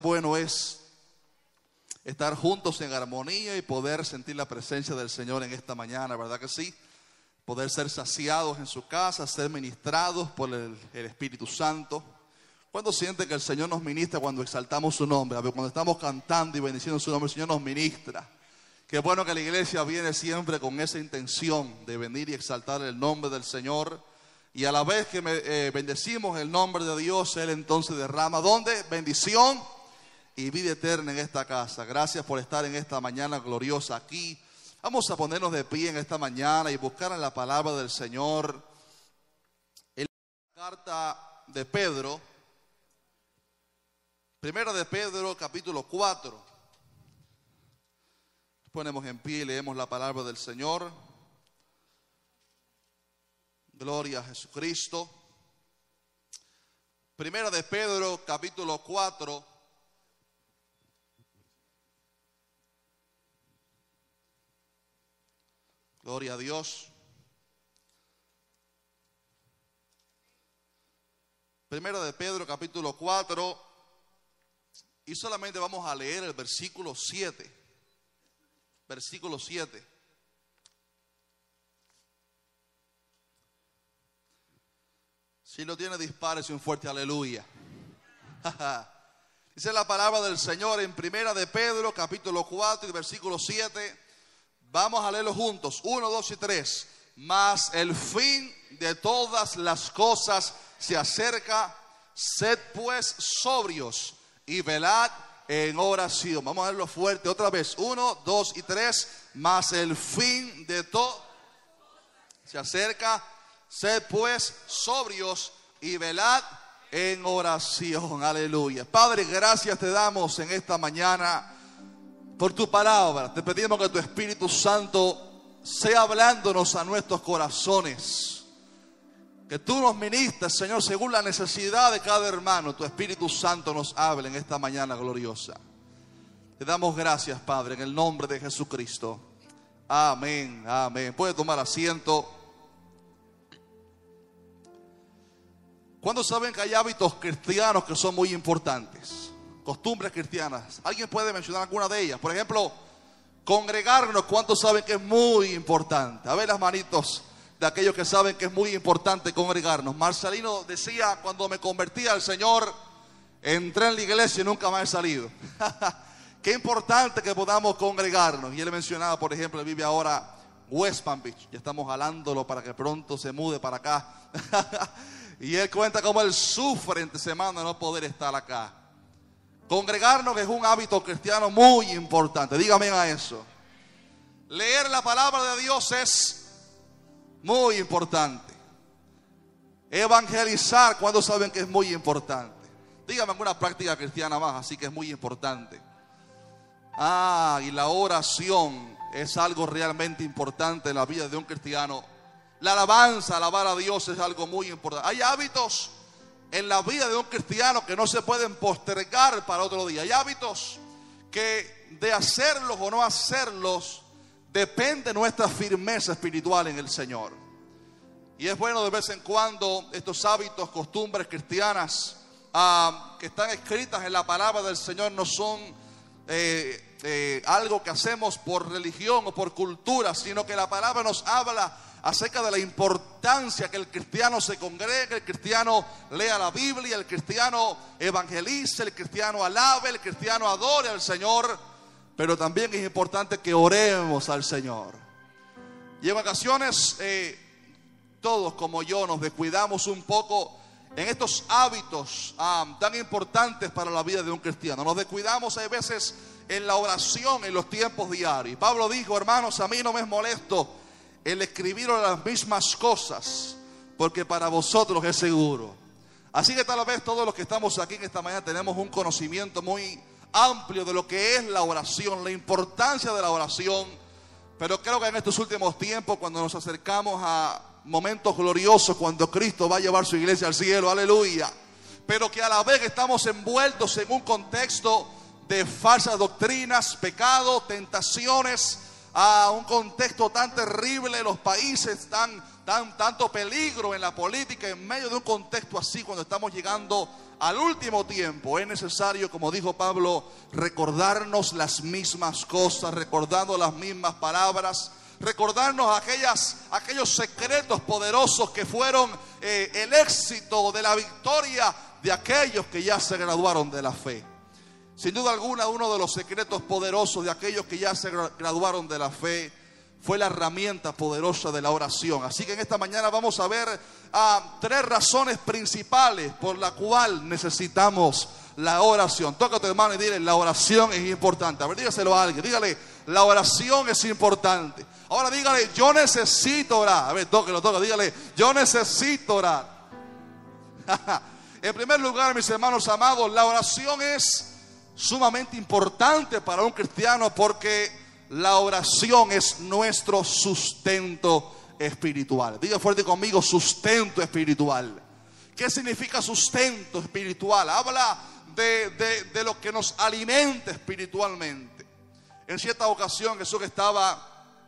Bueno es estar juntos en armonía y poder sentir la presencia del Señor en esta mañana, ¿verdad que sí? Poder ser saciados en su casa, ser ministrados por el Espíritu Santo. ¿Cuándo siente que el Señor nos ministra cuando exaltamos su nombre? Cuando estamos cantando y bendiciendo su nombre, el Señor nos ministra. Qué bueno que la iglesia viene siempre con esa intención de venir y exaltar el nombre del Señor. Y a la vez que bendecimos el nombre de Dios, Él entonces derrama, ¿dónde? Bendición y vida eterna en esta casa. Gracias por estar en esta mañana gloriosa aquí. Vamos a ponernos de pie en esta mañana y buscar en la palabra del Señor. En la carta de Pedro, primera de Pedro, capítulo 4. Nos ponemos en pie y leemos la palabra del Señor. Gloria a Jesucristo. Primera de Pedro, capítulo 4. Gloria a Dios. Primera de Pedro, capítulo 4. Y solamente vamos a leer el versículo 7. Versículo 7. Si lo tiene, dispárese un fuerte aleluya. Dice la palabra del Señor en Primera de Pedro, capítulo 4 y versículo 7. Vamos a leerlo juntos. 1, 2 y 3. Mas el fin de todas las cosas se acerca. Sed pues sobrios y velad en oración. Vamos a leerlo fuerte otra vez. 1, 2 y 3. Mas el fin de todo se acerca. Sed pues sobrios y velad en oración. Aleluya. Padre, gracias te damos en esta mañana por tu palabra. Te pedimos que tu Espíritu Santo sea hablándonos a nuestros corazones. Que tú nos ministres, Señor, según la necesidad de cada hermano. Tu Espíritu Santo nos hable en esta mañana gloriosa. Te damos gracias, Padre, en el nombre de Jesucristo. Amén, amén. Puede tomar asiento. ¿Cuántos saben que hay hábitos cristianos que son muy importantes? Costumbres cristianas. ¿Alguien puede mencionar alguna de ellas? Por ejemplo, congregarnos. ¿Cuántos saben que es muy importante? A ver las manitos de aquellos que saben que es muy importante congregarnos. Marcelino decía, cuando me convertí al Señor, entré en la iglesia y nunca más he salido. Qué importante que podamos congregarnos. Y él mencionaba, por ejemplo, él vive ahora West Palm Beach. Ya estamos jalándolo para que pronto se mude para acá. Y él cuenta cómo él sufre entre semana no poder estar acá. Congregarnos es un hábito cristiano muy importante. Dígame a eso. Leer la palabra de Dios es muy importante. Evangelizar, cuando saben que es muy importante. Dígame alguna práctica cristiana más, así que es muy importante. Y la oración es algo realmente importante en la vida de un cristiano. La alabanza, alabar a Dios es algo muy importante. Hay hábitos en la vida de un cristiano que no se pueden postergar para otro día. Hay hábitos que de hacerlos o no hacerlos depende nuestra firmeza espiritual en el Señor. Y es bueno de vez en cuando estos hábitos, costumbres cristianas que están escritas en la palabra del Señor no son algo que hacemos por religión o por cultura, sino que la palabra nos habla acerca de la importancia que el cristiano se congregue, el cristiano lea la Biblia, el cristiano evangelice, el cristiano alabe, el cristiano adore al Señor. Pero también es importante que oremos al Señor. Y en ocasiones todos como yo nos descuidamos un poco en estos hábitos tan importantes para la vida de un cristiano. Nos descuidamos a veces en la oración en los tiempos diarios. Y Pablo dijo, hermanos, a mí no me es molesto el escribir las mismas cosas, porque para vosotros es seguro. Así que tal vez todos los que estamos aquí en esta mañana tenemos un conocimiento muy amplio de lo que es la oración, la importancia de la oración. Pero creo que en estos últimos tiempos, cuando nos acercamos a momentos gloriosos, cuando Cristo va a llevar su iglesia al cielo, aleluya, pero que a la vez estamos envueltos en un contexto de falsas doctrinas, pecado, tentaciones, un contexto tan terrible, los países tanto peligro en la política, en medio de un contexto así, cuando estamos llegando al último tiempo es necesario, como dijo Pablo, recordarnos las mismas cosas, recordando las mismas palabras, recordarnos aquellos secretos poderosos que fueron el éxito de la victoria de aquellos que ya se graduaron de la fe. Sin duda alguna, uno de los secretos poderosos de aquellos que ya se graduaron de la fe fue la herramienta poderosa de la oración. Así que en esta mañana vamos a ver 3 razones principales por la cual necesitamos la oración. Toca a tu hermano y dile, la oración es importante. A ver, dígaselo a alguien, dígale, la oración es importante. Ahora dígale, yo necesito orar. A ver, tóquelo, dígale, yo necesito orar. En primer lugar, mis hermanos amados, la oración es sumamente importante para un cristiano porque la oración es nuestro sustento espiritual. Diga fuerte conmigo, sustento espiritual. ¿Qué significa sustento espiritual? Habla de lo que nos alimenta espiritualmente. En cierta ocasión Jesús estaba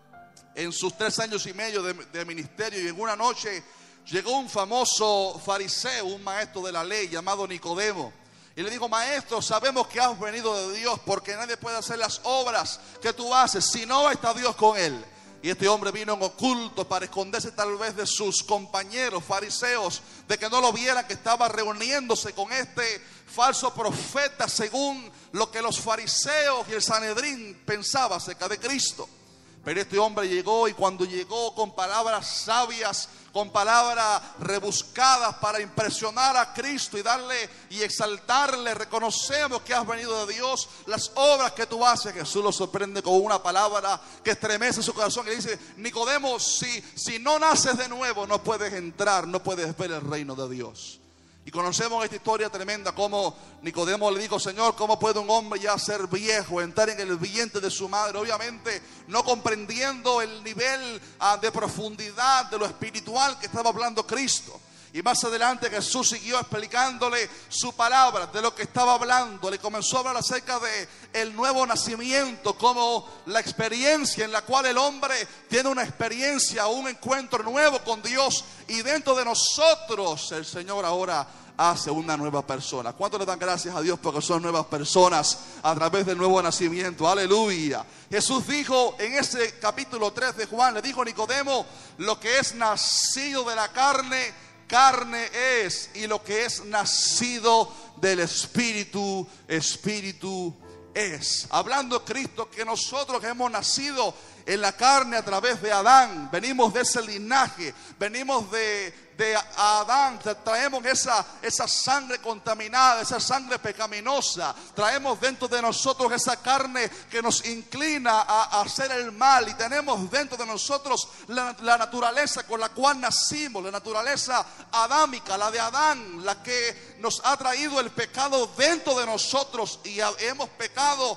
en sus 3 años y medio de ministerio y en una noche llegó un famoso fariseo, un maestro de la ley llamado Nicodemo. Y le dijo, maestro, sabemos que has venido de Dios porque nadie puede hacer las obras que tú haces si no está Dios con él. Y este hombre vino en oculto para esconderse tal vez de sus compañeros fariseos, de que no lo vieran que estaba reuniéndose con este falso profeta según lo que los fariseos y el Sanedrín pensaban acerca de Cristo. Pero este hombre llegó, y cuando llegó con palabras sabias, con palabras rebuscadas para impresionar a Cristo y darle y exaltarle, reconocemos que has venido de Dios, las obras que tú haces. Jesús lo sorprende con una palabra que estremece su corazón y dice, Nicodemo, si no naces de nuevo no puedes entrar, no puedes ver el reino de Dios. Y conocemos esta historia tremenda, como Nicodemo le dijo, Señor, ¿cómo puede un hombre ya ser viejo, entrar en el vientre de su madre? Obviamente no comprendiendo el nivel de profundidad de lo espiritual que estaba hablando Cristo. Y más adelante Jesús siguió explicándole su palabra, de lo que estaba hablando. Le comenzó a hablar acerca de el nuevo nacimiento, como la experiencia en la cual el hombre tiene una experiencia, un encuentro nuevo con Dios. Y dentro de nosotros el Señor ahora hace una nueva persona. ¿Cuántos le dan gracias a Dios porque son nuevas personas a través del nuevo nacimiento? Aleluya. Jesús dijo en ese capítulo 3 de Juan, le dijo a Nicodemo, lo que es nacido de la carne, carne es, y lo que es nacido del Espíritu, Espíritu es. Hablando Cristo que nosotros que hemos nacido en la carne a través de Adán, venimos de ese linaje, venimos de Adán, traemos esa sangre contaminada, esa sangre pecaminosa, traemos dentro de nosotros esa carne que nos inclina a hacer el mal, y tenemos dentro de nosotros la naturaleza con la cual nacimos, la naturaleza adámica, la de Adán, la que nos ha traído el pecado dentro de nosotros, y hemos pecado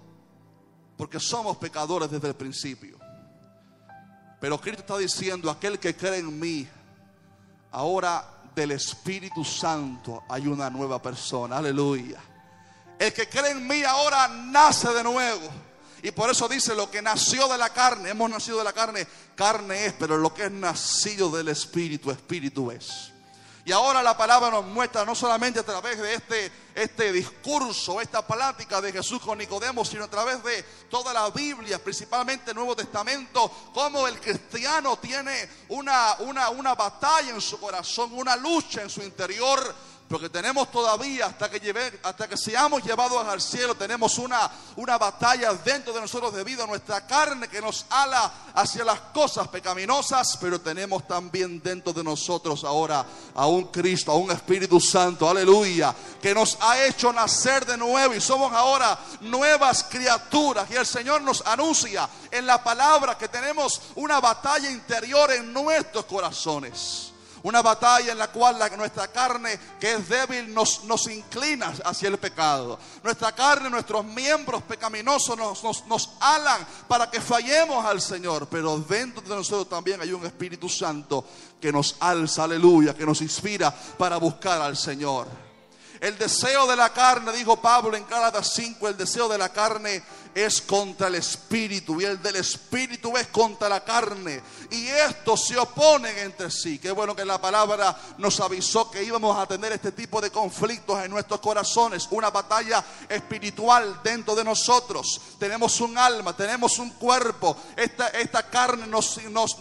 porque somos pecadores desde el principio. Pero Cristo está diciendo, aquel que cree en mí, ahora del Espíritu Santo hay una nueva persona. Aleluya. El que cree en mí ahora nace de nuevo. Y por eso dice, lo que nació de la carne, hemos nacido de la carne, carne es, pero lo que es nacido del Espíritu, Espíritu es. Y ahora la palabra nos muestra, no solamente a través de este discurso, esta plática de Jesús con Nicodemo, sino a través de toda la Biblia, principalmente el Nuevo Testamento, cómo el cristiano tiene una batalla en su corazón, una lucha en su interior. Porque tenemos todavía, hasta que seamos llevados al cielo, tenemos una batalla dentro de nosotros debido a nuestra carne que nos ala hacia las cosas pecaminosas. Pero tenemos también dentro de nosotros ahora a un Cristo, a un Espíritu Santo, aleluya, que nos ha hecho nacer de nuevo y somos ahora nuevas criaturas. Y el Señor nos anuncia en la palabra que tenemos una batalla interior en nuestros corazones. Una batalla en la cual nuestra carne, que es débil, nos inclina hacia el pecado. Nuestra carne, nuestros miembros pecaminosos nos alan para que fallemos al Señor. Pero dentro de nosotros también hay un Espíritu Santo que nos alza, aleluya, que nos inspira para buscar al Señor. El deseo de la carne, dijo Pablo en Gálatas 5, el deseo de la carne es contra el espíritu y el del espíritu es contra la carne. Y estos se oponen entre sí. Qué bueno que la palabra nos avisó que íbamos a tener este tipo de conflictos en nuestros corazones. Una batalla espiritual dentro de nosotros. Tenemos un alma, tenemos un cuerpo. Esta carne nos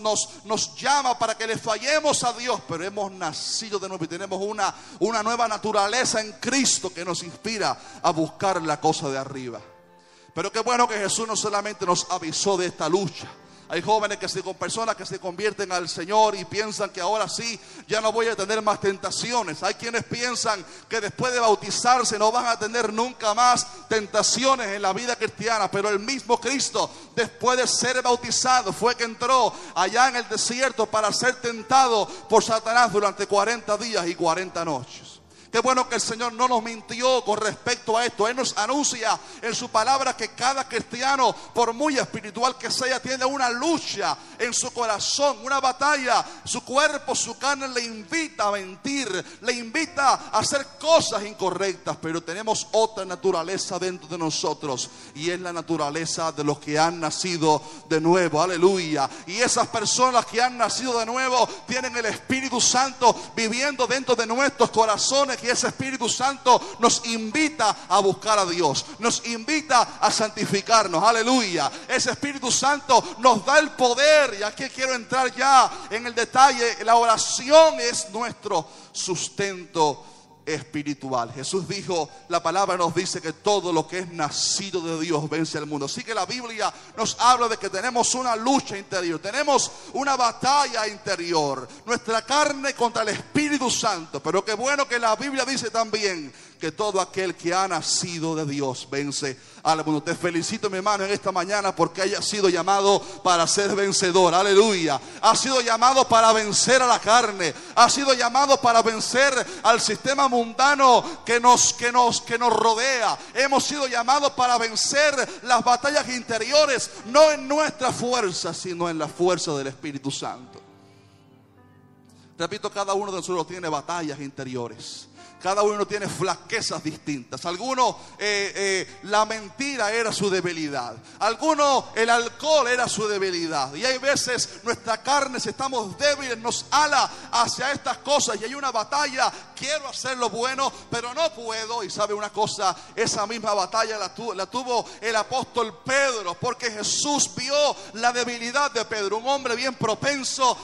llama para que le fallemos a Dios, pero hemos nacido de nuevo y tenemos una nueva naturaleza en Cristo que nos inspira a buscar la cosa de arriba. Pero qué bueno que Jesús no solamente nos avisó de esta lucha. Hay jóvenes personas que se convierten al Señor y piensan que ahora sí, ya no voy a tener más tentaciones. Hay quienes piensan que después de bautizarse no van a tener nunca más tentaciones en la vida cristiana. Pero el mismo Cristo, después de ser bautizado, fue que entró allá en el desierto para ser tentado por Satanás durante 40 días y 40 noches. Qué bueno que el Señor no nos mintió con respecto a esto. Él nos anuncia en su palabra que cada cristiano, por muy espiritual que sea, tiene una lucha en su corazón, una batalla. Su cuerpo, su carne le invita a mentir, le invita a hacer cosas incorrectas. Pero tenemos otra naturaleza dentro de nosotros y es la naturaleza de los que han nacido de nuevo. Aleluya. Y esas personas que han nacido de nuevo tienen el Espíritu Santo viviendo dentro de nuestros corazones. Y ese Espíritu Santo nos invita a buscar a Dios, nos invita a santificarnos, aleluya. Ese Espíritu Santo nos da el poder, y aquí quiero entrar ya en el detalle. La oración es nuestro sustento espiritual. Jesús dijo, la palabra nos dice que todo lo que es nacido de Dios vence al mundo. Así que la Biblia nos habla de que tenemos una lucha interior, tenemos una batalla interior, nuestra carne contra el Espíritu Santo. Pero qué bueno que la Biblia dice también que todo aquel que ha nacido de Dios vence al mundo. Te felicito, mi hermano, en esta mañana porque haya sido llamado para ser vencedor. Aleluya. Ha sido llamado para vencer a la carne. Ha sido llamado para vencer al sistema mundano que nos rodea. Hemos sido llamados para vencer las batallas interiores, no en nuestra fuerza, sino en la fuerza del Espíritu Santo. Repito, cada uno de nosotros tiene batallas interiores. Cada uno tiene flaquezas distintas. Algunos la mentira era su debilidad. Algunos el alcohol era su debilidad. Y hay veces nuestra carne, si estamos débiles, nos ala hacia estas cosas. Y hay una batalla. Quiero hacer lo bueno, pero no puedo. Y sabe una cosa, esa misma batalla la tuvo el apóstol Pedro. Porque Jesús vio la debilidad de Pedro. Un hombre bien propenso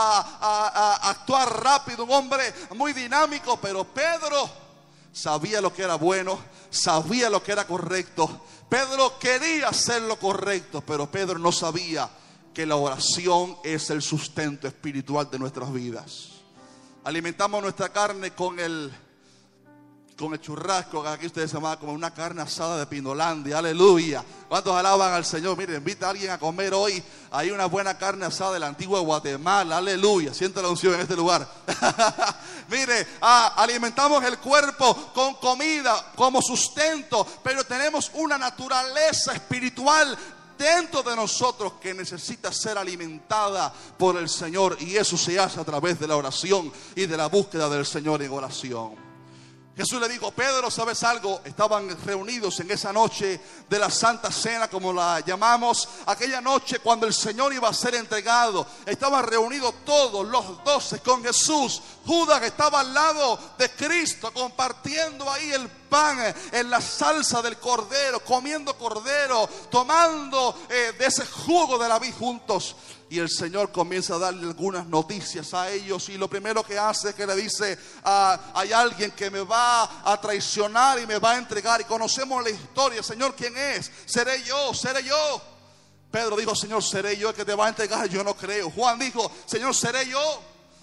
a actuar rápido. Un hombre muy dinámico. Pero Pedro sabía lo que era bueno, sabía lo que era correcto. Pedro quería hacer lo correcto, pero Pedro no sabía que la oración es el sustento espiritual de nuestras vidas. Alimentamos nuestra carne con el churrasco, que aquí ustedes se llaman como una carne asada de Pinolandia, aleluya. ¿Cuántos alaban al Señor? Mire, invita a alguien a comer hoy. Hay una buena carne asada de la antigua Guatemala, aleluya. Siente la unción en este lugar. Mire, alimentamos el cuerpo con comida como sustento, pero tenemos una naturaleza espiritual dentro de nosotros que necesita ser alimentada por el Señor, y eso se hace a través de la oración y de la búsqueda del Señor en oración. Jesús le dijo, Pedro, ¿sabes algo? Estaban reunidos en esa noche de la Santa Cena, como la llamamos, aquella noche cuando el Señor iba a ser entregado. Estaban reunidos todos los 12 con Jesús. Judas estaba al lado de Cristo, compartiendo ahí el pan en la salsa del cordero, comiendo cordero, tomando de ese jugo de la vid juntos. Y el Señor comienza a darle algunas noticias a ellos. Y lo primero que hace es que le dice, hay alguien que me va a traicionar y me va a entregar. Y conocemos la historia. Señor, ¿quién es? Seré yo. Pedro dijo, Señor, seré yo el que te va a entregar. Yo no creo. Juan dijo, Señor, seré yo.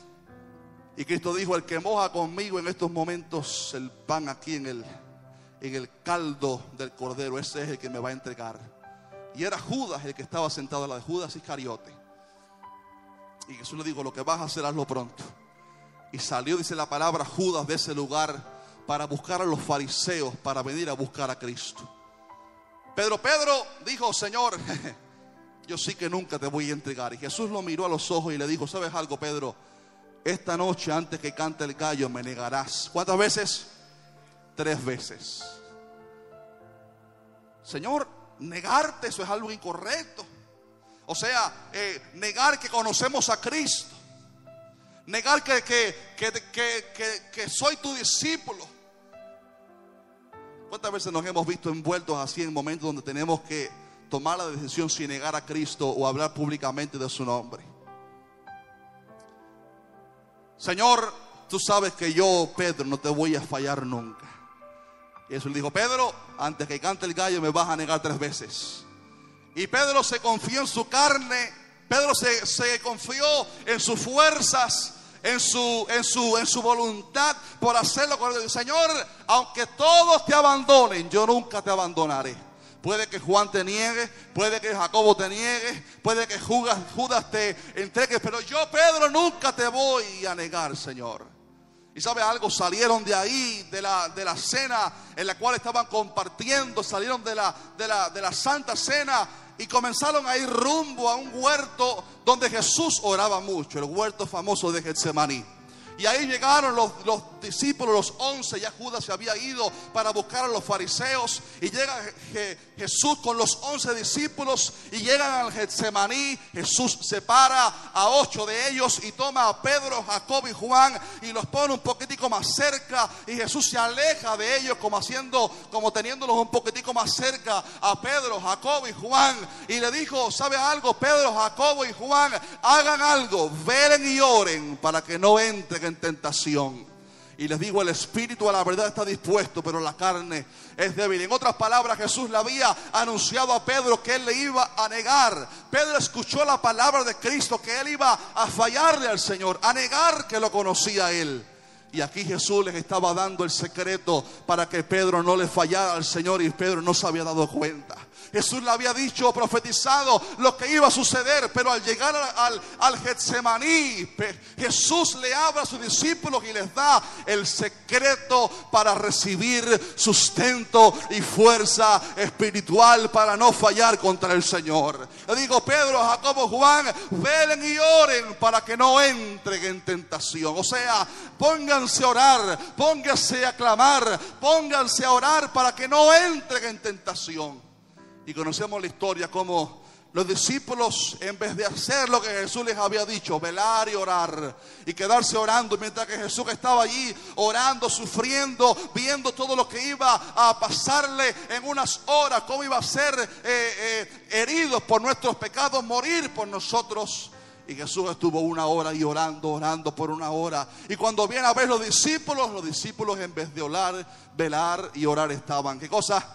Y Cristo dijo, el que moja conmigo en estos momentos el pan aquí en el caldo del cordero, ese es el que me va a entregar. Y era Judas el que estaba sentado a la de Judas Iscariote. Y Jesús le dijo, lo que vas a hacer, hazlo pronto. Y salió, dice la palabra, Judas de ese lugar para buscar a los fariseos, para venir a buscar a Cristo. Pedro dijo, Señor, yo sí que nunca te voy a entregar. Y Jesús lo miró a los ojos y le dijo, ¿sabes algo, Pedro? Esta noche antes que cante el gallo me negarás. ¿Cuántas veces? 3 veces. Señor, negarte, eso es algo incorrecto. O sea, negar que conocemos a Cristo. Negar que soy tu discípulo. ¿Cuántas veces nos hemos visto envueltos así en momentos donde tenemos que tomar la decisión sin negar a Cristo o hablar públicamente de su nombre? Señor, tú sabes que yo, Pedro, no te voy a fallar nunca. Y Jesús le dijo: Pedro, antes que cante el gallo me vas a negar 3 veces. Y Pedro se confió en su carne. Pedro se confió en sus fuerzas, en su voluntad por hacerlo con Dios. Señor, aunque todos te abandonen, yo nunca te abandonaré. Puede que Juan te niegue, puede que Jacobo te niegue, puede que Judas te entregue, pero yo, Pedro, nunca te voy a negar, Señor. Y sabe algo, salieron de ahí, de la cena en la cual estaban compartiendo, salieron de la Santa Cena y comenzaron a ir rumbo a un huerto donde Jesús oraba mucho, el huerto famoso de Getsemaní. Y ahí llegaron los discípulos, los 11, ya Judas se había ido para buscar a los fariseos. Y llega Jesús con los 11 discípulos y llegan al Getsemaní. Jesús separa a 8 de ellos y toma a Pedro, Jacobo y Juan y los pone un poquitico más cerca. Y Jesús se aleja de ellos como teniéndolos un poquitico más cerca a Pedro, Jacobo y Juan. Y le dijo: ¿sabe algo? Pedro, Jacobo y Juan, hagan algo, velen y oren para que no entren en tentación. Y les digo, el espíritu a la verdad está dispuesto, pero la carne es débil. En otras palabras, Jesús le había anunciado a Pedro que él le iba a negar. Pedro escuchó la palabra de Cristo, que él iba a fallarle al Señor, a negar que lo conocía a él. Y aquí Jesús les estaba dando el secreto para que Pedro no le fallara al Señor, y Pedro no se había dado cuenta. Jesús le había dicho, profetizado lo que iba a suceder, pero al llegar al Getsemaní, Jesús le habla a sus discípulos y les da el secreto para recibir sustento y fuerza espiritual para no fallar contra el Señor. Le digo: Pedro, Jacobo, Juan, velen y oren para que no entren en tentación. O sea, pónganse a orar, pónganse a clamar, pónganse a orar para que no entren en tentación. Y conocemos la historia como los discípulos, en vez de hacer lo que Jesús les había dicho, velar y orar y quedarse orando, mientras que Jesús estaba allí orando, sufriendo, viendo todo lo que iba a pasarle en unas horas, cómo iba a ser heridos por nuestros pecados, morir por nosotros. Y Jesús estuvo 1 hora y orando por 1 hora. Y cuando viene a ver los discípulos en vez de orar, velar y orar estaban, ¿qué cosa?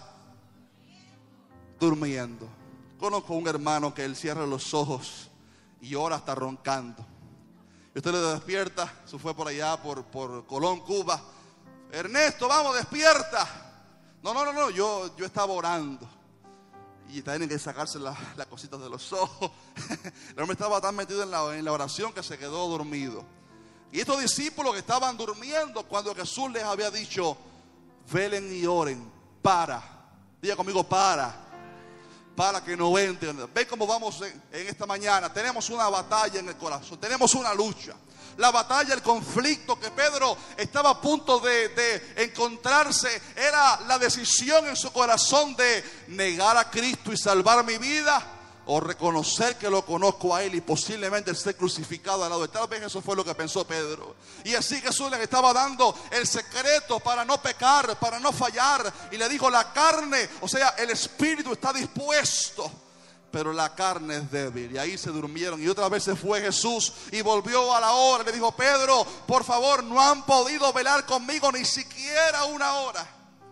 Durmiendo. Conozco un hermano que él cierra los ojos y ora hasta roncando. Y usted le despierta, se fue por allá por Colón, Cuba. Ernesto, vamos, despierta. No, yo estaba orando. Y tienen que sacarse las cositas de los ojos. El hombre estaba tan metido en la oración que se quedó dormido. Y estos discípulos que estaban durmiendo, cuando Jesús les había dicho: velen y oren, diga conmigo, para que no entren. Ve cómo vamos en esta mañana. Tenemos una batalla en el corazón, tenemos una lucha. La batalla, el conflicto que Pedro estaba a punto de encontrarse, era la decisión en su corazón de negar a Cristo y salvar mi vida, o reconocer que lo conozco a Él y posiblemente ser crucificado al lado de él. Tal vez eso fue lo que pensó Pedro. Y así Jesús les estaba dando el secreto para no pecar, para no fallar. Y le dijo: la carne, o sea, el espíritu está dispuesto, pero la carne es débil. Y ahí se durmieron. Y otra vez se fue Jesús y volvió a la hora. Le dijo: Pedro, por favor, no han podido velar conmigo ni siquiera 1 hora.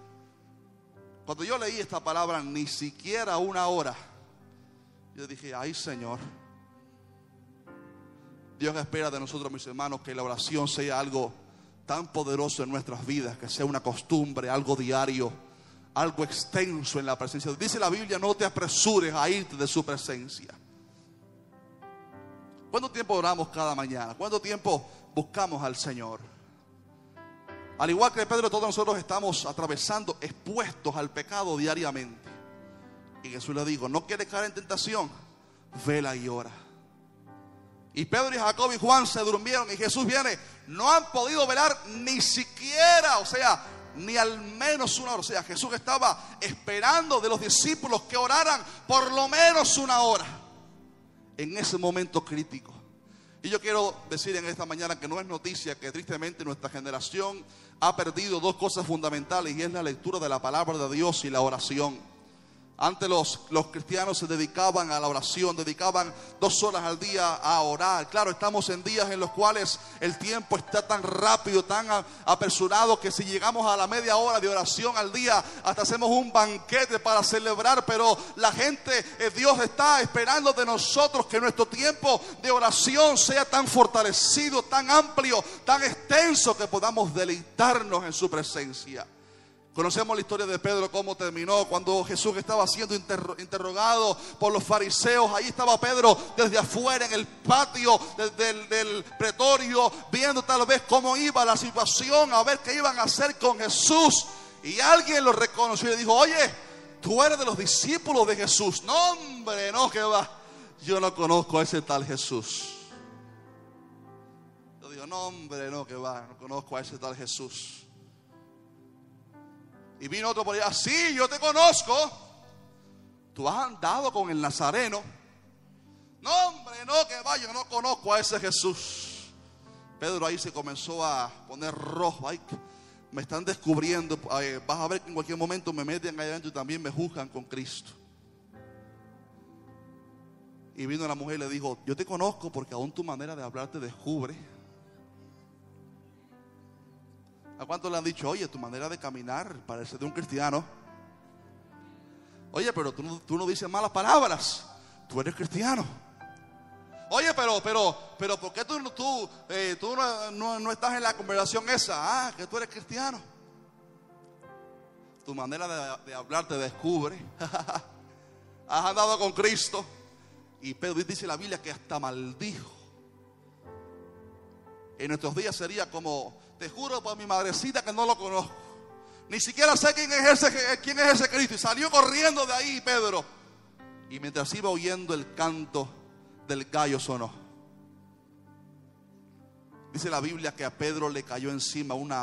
Cuando yo leí esta palabra, ni siquiera 1 hora, yo dije: ay, Señor, Dios espera de nosotros, mis hermanos, que la oración sea algo tan poderoso en nuestras vidas, que sea una costumbre, algo diario, algo extenso en la presencia de Dios. Dice la Biblia: no te apresures a irte de su presencia. ¿Cuánto tiempo oramos cada mañana? ¿Cuánto tiempo buscamos al Señor? Al igual que Pedro, todos nosotros estamos atravesando, expuestos al pecado diariamente. Y Jesús le dijo: no quieres caer en tentación, vela y ora. Y Pedro y Jacob y Juan se durmieron. Y Jesús viene: no han podido velar ni siquiera, o sea, ni al menos una hora. O sea, Jesús estaba esperando de los discípulos que oraran por lo menos una hora en ese momento crítico. Y yo quiero decir en esta mañana que no es noticia que tristemente nuestra generación ha perdido dos cosas fundamentales, y es la lectura de la palabra de Dios y la oración. Antes los cristianos se dedicaban a la oración, dedicaban 2 horas al día a orar. Claro, estamos en días en los cuales el tiempo está tan rápido, tan apresurado, que si llegamos a la media hora de oración al día, hasta hacemos un banquete para celebrar. Pero la gente, Dios está esperando de nosotros que nuestro tiempo de oración sea tan fortalecido, tan amplio, tan extenso, que podamos deleitarnos en su presencia. Conocemos la historia de Pedro, cómo terminó cuando Jesús estaba siendo interrogado por los fariseos. Ahí estaba Pedro desde afuera en el patio del pretorio, viendo tal vez cómo iba la situación, a ver qué iban a hacer con Jesús. Y alguien lo reconoció y le dijo: oye, tú eres de los discípulos de Jesús. No, hombre, no, que va, yo no conozco a ese tal Jesús. Yo digo: no, hombre, no, que va, no conozco a ese tal Jesús. Y vino otro por allá: sí, yo te conozco. Tú has andado con el Nazareno. No, hombre, no, que va, yo no conozco a ese Jesús. Pedro ahí se comenzó a poner rojo. Ay, me están descubriendo. Vas a ver que en cualquier momento me meten allá adentro y también me juzgan con Cristo. Y vino la mujer y le dijo: yo te conozco porque aún tu manera de hablar te descubre. ¿A cuántos le han dicho: oye, tu manera de caminar parece de un cristiano? Oye, pero tú no dices malas palabras, tú eres cristiano. Oye, pero ¿por qué tú no estás en la conversación esa? Ah, que tú eres cristiano. Tu manera de hablar te descubre. Has andado con Cristo. Y Pedro dice la Biblia que hasta maldijo. En nuestros días sería como: te juro por mi madrecita que no lo conozco. Ni siquiera sé quién es ese Cristo. Y salió corriendo de ahí Pedro. Y mientras iba oyendo, el canto del gallo sonó. Dice la Biblia que a Pedro le cayó encima un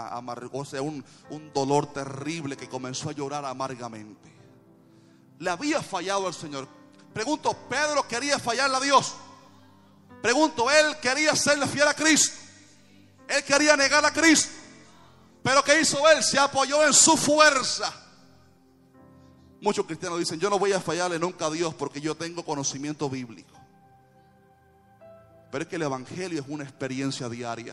dolor terrible, que comenzó a llorar amargamente. Le había fallado al Señor. Pregunto, ¿Pedro quería fallarle a Dios? Pregunto, ¿él quería serle fiel a Cristo? Él quería negar a Cristo. Pero ¿qué hizo él? Se apoyó en su fuerza. Muchos cristianos dicen: yo no voy a fallarle nunca a Dios porque yo tengo conocimiento bíblico. Pero es que el evangelio es una experiencia diaria.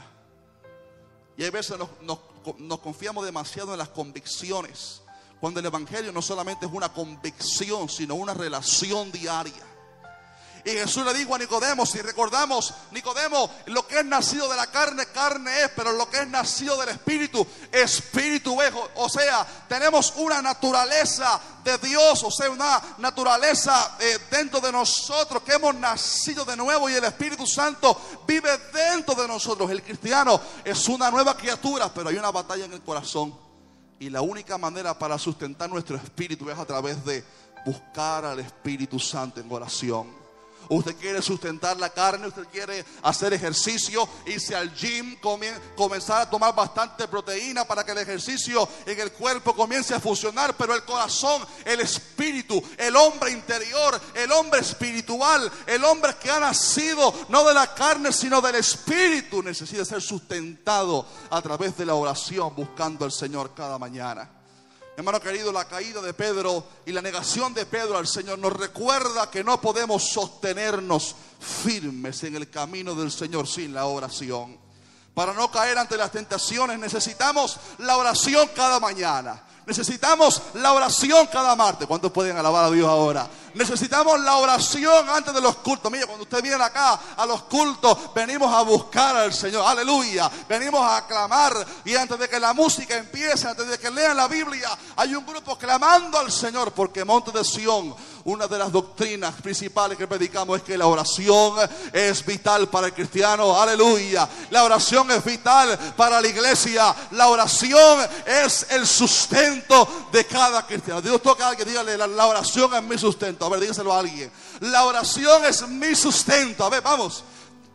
Y hay veces nos confiamos demasiado en las convicciones, cuando el evangelio no solamente es una convicción, sino una relación diaria. Y Jesús le dijo a Nicodemo, si recordamos, Nicodemo, lo que es nacido de la carne, carne es, pero lo que es nacido del Espíritu, Espíritu es. O sea, tenemos una naturaleza de Dios, o sea, una naturaleza dentro de nosotros, que hemos nacido de nuevo, y el Espíritu Santo vive dentro de nosotros. El cristiano es una nueva criatura, pero hay una batalla en el corazón. Y la única manera para sustentar nuestro espíritu es a través de buscar al Espíritu Santo en oración. Usted quiere sustentar la carne, usted quiere hacer ejercicio, irse al gym, comenzar a tomar bastante proteína para que el ejercicio en el cuerpo comience a funcionar. Pero el corazón, el espíritu, el hombre interior, el hombre espiritual, el hombre que ha nacido no de la carne sino del espíritu, necesita ser sustentado a través de la oración, buscando al Señor cada mañana. Hermano querido, la caída de Pedro y la negación de Pedro al Señor nos recuerda que no podemos sostenernos firmes en el camino del Señor sin la oración. Para no caer ante las tentaciones necesitamos la oración cada mañana. Necesitamos la oración cada martes. ¿Cuántos pueden alabar a Dios ahora? Necesitamos la oración antes de los cultos. Mira, cuando usted viene acá a los cultos, venimos a buscar al Señor. Aleluya. Venimos a clamar. Y antes de que la música empiece, antes de que lean la Biblia, hay un grupo clamando al Señor. Porque Monte de Sión, una de las doctrinas principales que predicamos es que la oración es vital para el cristiano. Aleluya. La oración es vital para la iglesia. La oración es el sustento de cada cristiano. Dios toca a alguien, dígale: la oración es mi sustento. A ver, dígaselo a alguien. La oración es mi sustento. A ver, vamos.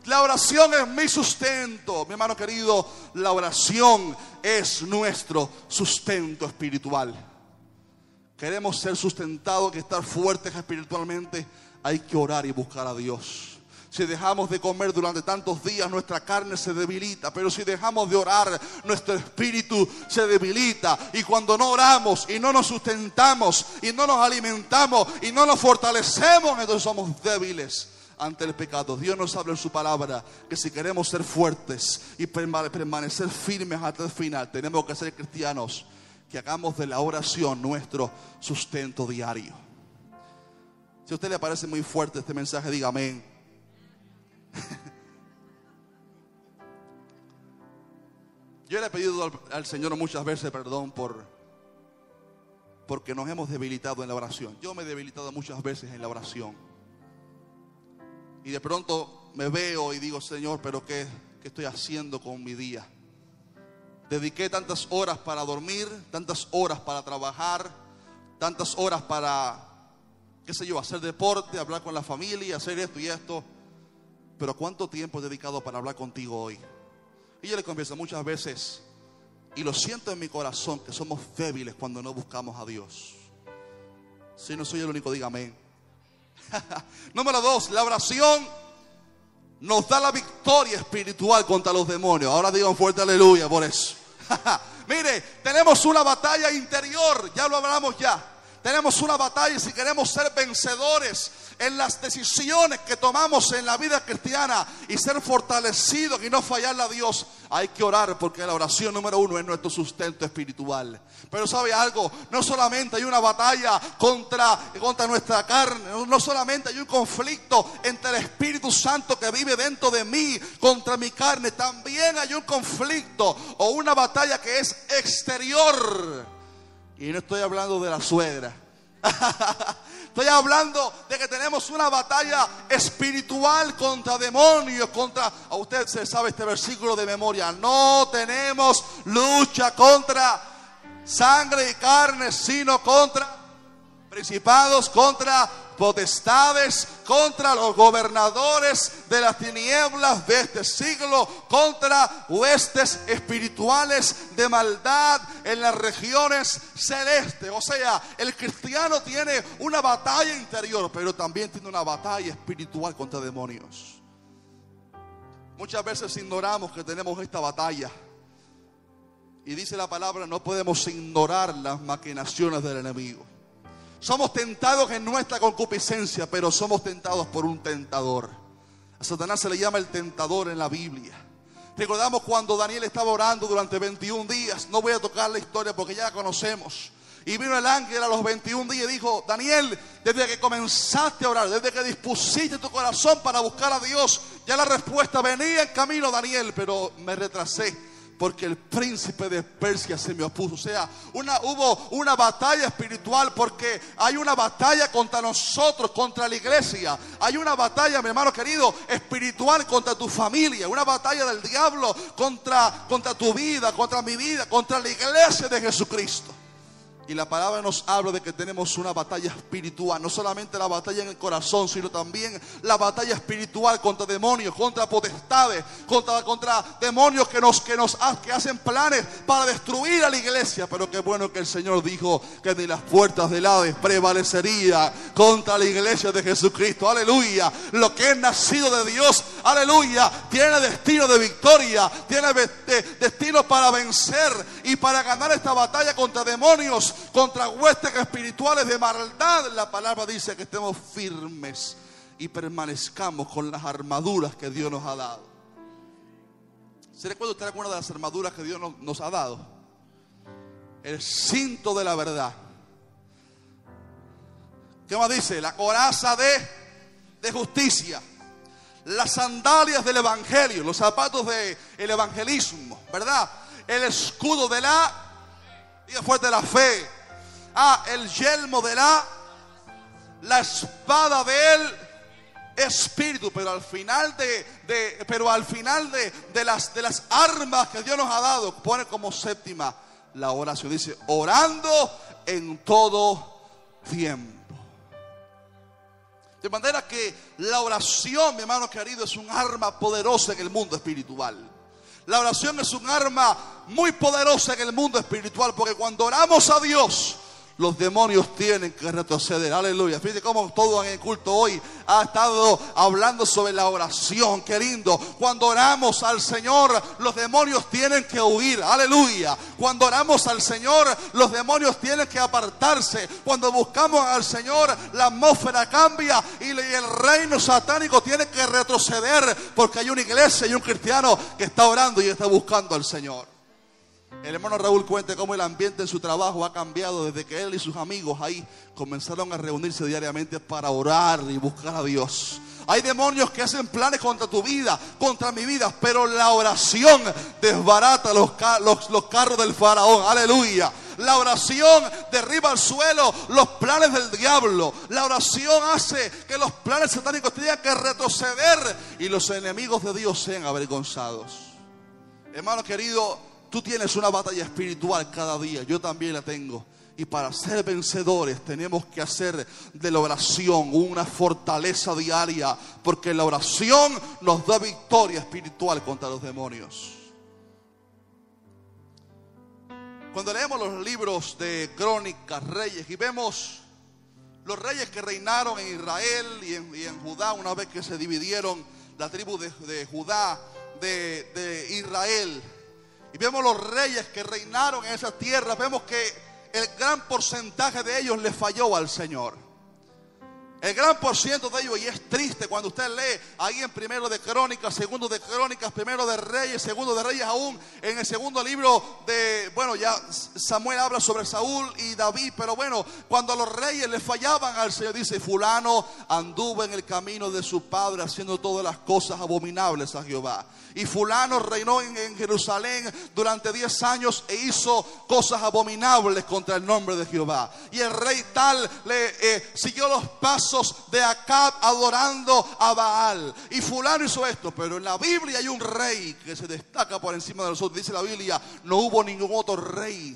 La oración es mi sustento. Mi hermano querido, la oración es nuestro sustento espiritual. Queremos ser sustentados, que estar fuertes espiritualmente, hay que orar y buscar a Dios. Si dejamos de comer durante tantos días, nuestra carne se debilita. Pero si dejamos de orar, nuestro espíritu se debilita. Y cuando no oramos y no nos sustentamos y no nos alimentamos y no nos fortalecemos, entonces somos débiles ante el pecado. Dios nos habla en su palabra que si queremos ser fuertes y permanecer firmes hasta el final, tenemos que ser cristianos que hagamos de la oración nuestro sustento diario. Si a usted le parece muy fuerte este mensaje, diga amén. Yo le he pedido al Señor muchas veces perdón porque nos hemos debilitado en la oración. Yo me he debilitado muchas veces en la oración. Y de pronto me veo y digo, Señor, pero ¿qué estoy haciendo con mi día? Dediqué tantas horas para dormir, tantas horas para trabajar, tantas horas para, qué sé yo, hacer deporte, hablar con la familia, hacer esto y esto. Pero ¿cuánto tiempo he dedicado para hablar contigo hoy? Y yo le confieso muchas veces, y lo siento en mi corazón, que somos débiles cuando no buscamos a Dios. Si no soy el único, diga amén. Número 2, la oración nos da la victoria espiritual contra los demonios. Ahora digan fuerte aleluya por eso. Mire, tenemos una batalla interior, ya lo hablamos ya. Tenemos una batalla y si queremos ser vencedores en las decisiones que tomamos en la vida cristiana y ser fortalecidos y no fallarle a Dios, hay que orar, porque la oración número 1 es nuestro sustento espiritual. Pero ¿sabe algo? No solamente hay una batalla contra nuestra carne, no solamente hay un conflicto entre el Espíritu Santo que vive dentro de mí contra mi carne, también hay un conflicto o una batalla que es exterior. Y no estoy hablando de la suegra. Estoy hablando de que tenemos una batalla espiritual contra demonios, a usted se sabe este versículo de memoria. No tenemos lucha contra sangre y carne, sino contra principados, contra potestades, contra los gobernadores de las tinieblas de este siglo, contra huestes espirituales de maldad en las regiones celestes. O sea, el cristiano tiene una batalla interior, pero también tiene una batalla espiritual contra demonios. Muchas veces ignoramos que tenemos esta batalla. Y dice la palabra, no podemos ignorar las maquinaciones del enemigo. Somos tentados en nuestra concupiscencia, pero somos tentados por un tentador. A Satanás se le llama el tentador en la Biblia. Recordamos cuando Daniel estaba orando durante 21 días. No voy a tocar la historia porque ya la conocemos. Y vino el ángel a los 21 días y dijo, Daniel, desde que comenzaste a orar, desde que dispusiste tu corazón para buscar a Dios, ya la respuesta venía en camino, Daniel, pero me retrasé porque el príncipe de Persia se me opuso. O sea, hubo una batalla espiritual, porque hay una batalla contra nosotros, contra la iglesia. Hay una batalla, mi hermano querido, espiritual contra tu familia. Una batalla del diablo contra tu vida, contra mi vida, contra la iglesia de Jesucristo. Y la palabra nos habla de que tenemos una batalla espiritual. No solamente la batalla en el corazón, sino también la batalla espiritual contra demonios, contra potestades, contra demonios que hacen planes para destruir a la iglesia. Pero qué bueno que el Señor dijo que ni las puertas del Hades prevalecería contra la iglesia de Jesucristo. Aleluya. Lo que es nacido de Dios, aleluya, tiene destino de victoria, tiene destino para vencer y para ganar esta batalla contra demonios, contra huestes espirituales de maldad. La palabra dice que estemos firmes y permanezcamos con las armaduras que Dios nos ha dado. ¿Se recuerda usted alguna de las armaduras que Dios nos ha dado? El cinto de la verdad. ¿Qué más dice? La coraza de justicia. Las sandalias del evangelio, los zapatos del evangelismo, ¿verdad? El escudo de la fuerte de la fe. El yelmo de la espada del Espíritu. Pero al final de las armas que Dios nos ha dado, pone como séptima la oración. Dice, orando en todo tiempo. De manera que la oración, mi hermano querido, es un arma poderosa en el mundo espiritual. La oración es un arma muy poderosa en el mundo espiritual, porque cuando oramos a Dios, los demonios tienen que retroceder. Aleluya. Fíjate cómo todo en el culto hoy ha estado hablando sobre la oración. Qué lindo. Cuando oramos al Señor, los demonios tienen que huir. Aleluya. Cuando oramos al Señor, los demonios tienen que apartarse. Cuando buscamos al Señor, la atmósfera cambia y el reino satánico tiene que retroceder, porque hay una iglesia y un cristiano que está orando y está buscando al Señor. El hermano Raúl cuenta cómo el ambiente en su trabajo ha cambiado desde que él y sus amigos ahí comenzaron a reunirse diariamente para orar y buscar a Dios. Hay demonios que hacen planes contra tu vida, contra mi vida, pero la oración desbarata los carros del faraón. Aleluya. La oración derriba al suelo los planes del diablo. La oración hace que los planes satánicos tengan que retroceder y los enemigos de Dios sean avergonzados. Hermano querido, tú tienes una batalla espiritual cada día, yo también la tengo. Y para ser vencedores tenemos que hacer de la oración una fortaleza diaria, porque la oración nos da victoria espiritual contra los demonios. Cuando leemos los libros de Crónicas, Reyes, y vemos los reyes que reinaron en Israel y en Judá, una vez que se dividieron la tribu de Judá de Israel, y vemos los reyes que reinaron en esa tierra, vemos que el gran porcentaje de ellos le falló al Señor. El gran por ciento de ellos, y es triste cuando usted lee ahí en primero de Crónicas, segundo de Crónicas, primero de Reyes, segundo de Reyes, aún en el segundo libro de, bueno, ya Samuel habla sobre Saúl y David, pero bueno, cuando los reyes le fallaban al Señor, dice: fulano anduvo en el camino de su padre, haciendo todas las cosas abominables a Jehová. Y fulano reinó en Jerusalén durante 10 años e hizo cosas abominables contra el nombre de Jehová. Y el rey tal siguió los pasos de Acab adorando a Baal. Y fulano hizo esto. Pero en la Biblia hay un rey que se destaca por encima de nosotros. Dice la Biblia: no hubo ningún otro rey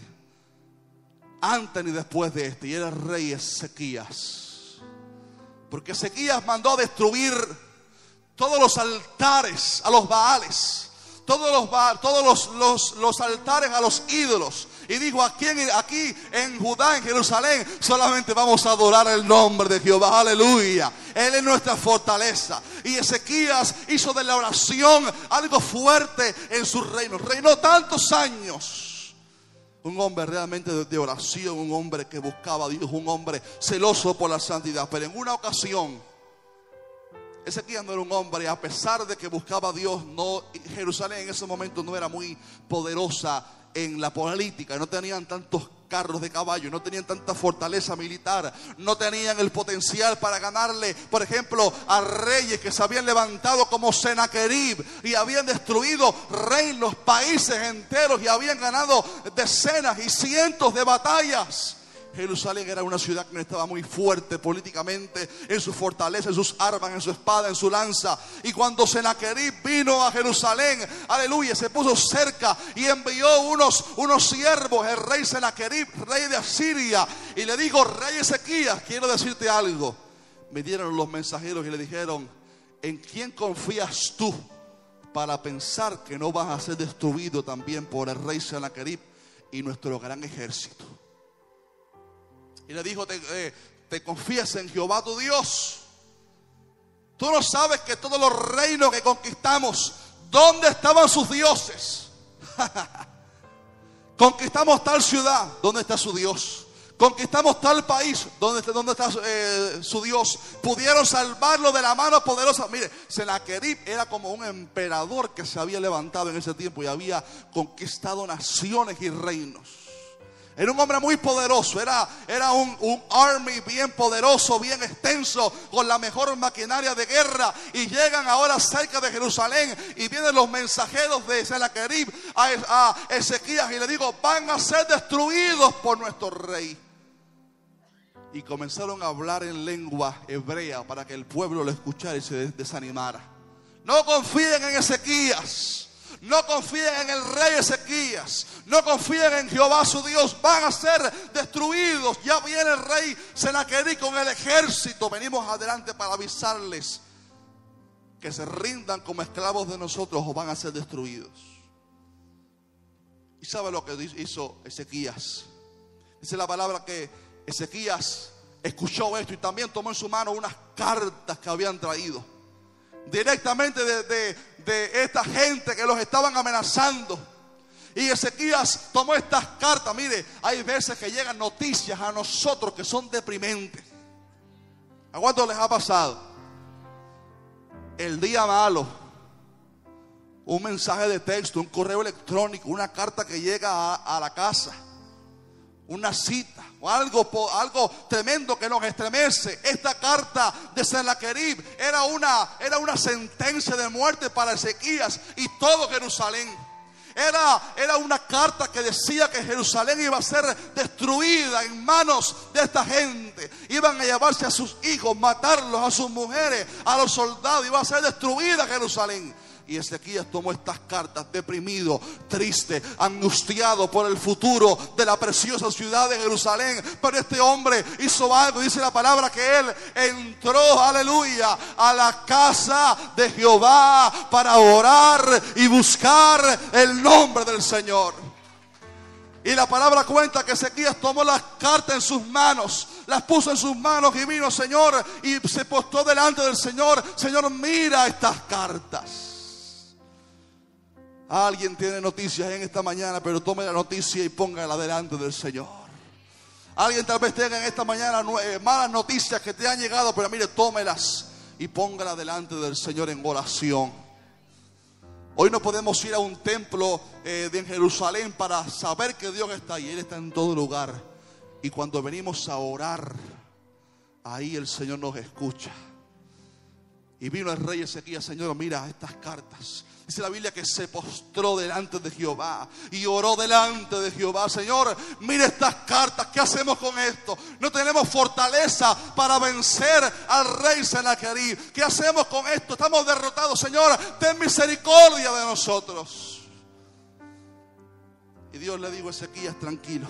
antes ni después de este. Y era el rey Ezequías. Porque Ezequías mandó a destruir todos los altares a los Baales, todos los altares a los ídolos. Y dijo: aquí en Judá, en Jerusalén, solamente vamos a adorar el nombre de Jehová. Aleluya. Él es nuestra fortaleza. Y Ezequías hizo de la oración algo fuerte en su reino. Reinó tantos años. Un hombre realmente de oración, un hombre que buscaba a Dios, un hombre celoso por la santidad. Pero en una ocasión, Ezequías no era un hombre, a pesar de que buscaba a Dios, Jerusalén en ese momento no era muy poderosa en la política, no tenían tantos carros de caballo, no tenían tanta fortaleza militar, no tenían el potencial para ganarle, por ejemplo, a reyes que se habían levantado como Senaquerib y habían destruido reinos, países enteros, y habían ganado decenas y cientos de batallas. Jerusalén era una ciudad que no estaba muy fuerte políticamente, en su fortaleza, en sus armas, en su espada, en su lanza. Y cuando Senaquerib vino a Jerusalén, aleluya, se puso cerca y envió unos siervos, el rey Senaquerib, rey de Asiria, y le dijo: rey Ezequías, quiero decirte algo. Me dieron los mensajeros y le dijeron: ¿en quién confías tú para pensar que no vas a ser destruido también por el rey Senaquerib y nuestro gran ejército? Y le dijo: te confías en Jehová tu Dios. Tú no sabes que todos los reinos que conquistamos, ¿dónde estaban sus dioses? Conquistamos tal ciudad, ¿dónde está su Dios? Conquistamos tal país, ¿dónde está su Dios? Pudieron salvarlo de la mano poderosa. Mire, Senaquerib era como un emperador que se había levantado en ese tiempo y había conquistado naciones y reinos. Era un hombre muy poderoso, era un army bien poderoso, bien extenso, con la mejor maquinaria de guerra. Y llegan ahora cerca de Jerusalén y vienen los mensajeros de Senaquerib a Ezequías y le digo: van a ser destruidos por nuestro rey. Y comenzaron a hablar en lengua hebrea para que el pueblo lo escuchara y se desanimara. No confíen en Ezequías. No confíen en el rey Ezequías. No confíen en Jehová su Dios. Van a ser destruidos. Ya viene el rey Senaquerib con el ejército. Venimos adelante para avisarles que se rindan como esclavos de nosotros o van a ser destruidos. ¿Y sabe lo que hizo Ezequías? Dice la palabra que Ezequías escuchó esto y también tomó en su mano unas cartas que habían traído directamente de esta gente que los estaban amenazando. Y Ezequías tomó estas cartas. Mire, hay veces que llegan noticias a nosotros que son deprimentes. ¿A cuánto les ha pasado? El día malo, un mensaje de texto, un correo electrónico, una carta que llega a la casa, una cita o algo tremendo que nos estremece. Esta carta de Senaquerib era una sentencia de muerte para Ezequías y todo Jerusalén. Era una carta que decía que Jerusalén iba a ser destruida en manos de esta gente. Iban a llevarse a sus hijos, matarlos, a sus mujeres, a los soldados. Iba a ser destruida Jerusalén. Y Ezequías tomó estas cartas deprimido, triste, angustiado por el futuro de la preciosa ciudad de Jerusalén. Pero este hombre hizo algo. Dice la palabra que él entró, aleluya, a la casa de Jehová para orar y buscar el nombre del Señor. Y la palabra cuenta que Ezequías tomó las cartas en sus manos, las puso en sus manos y vino, Señor, y se postró delante del Señor. Señor, mira estas cartas. Alguien tiene noticias en esta mañana, pero tome la noticia y póngala delante del Señor. Alguien tal vez tenga en esta mañana malas noticias que te han llegado, pero mire, tómelas y póngala delante del Señor en oración. Hoy no podemos ir a un templo de Jerusalén para saber que Dios está ahí. Él está en todo lugar. Y cuando venimos a orar, ahí el Señor nos escucha. Y vino el rey Ezequías. Señor, mira estas cartas. Dice la Biblia que se postró delante de Jehová y oró delante de Jehová. Señor, mira estas cartas. ¿Qué hacemos con esto? No tenemos fortaleza para vencer al rey Senaquerib. ¿Qué hacemos con esto? Estamos derrotados. Señor, ten misericordia de nosotros. Y Dios le dijo a Ezequías, tranquilo,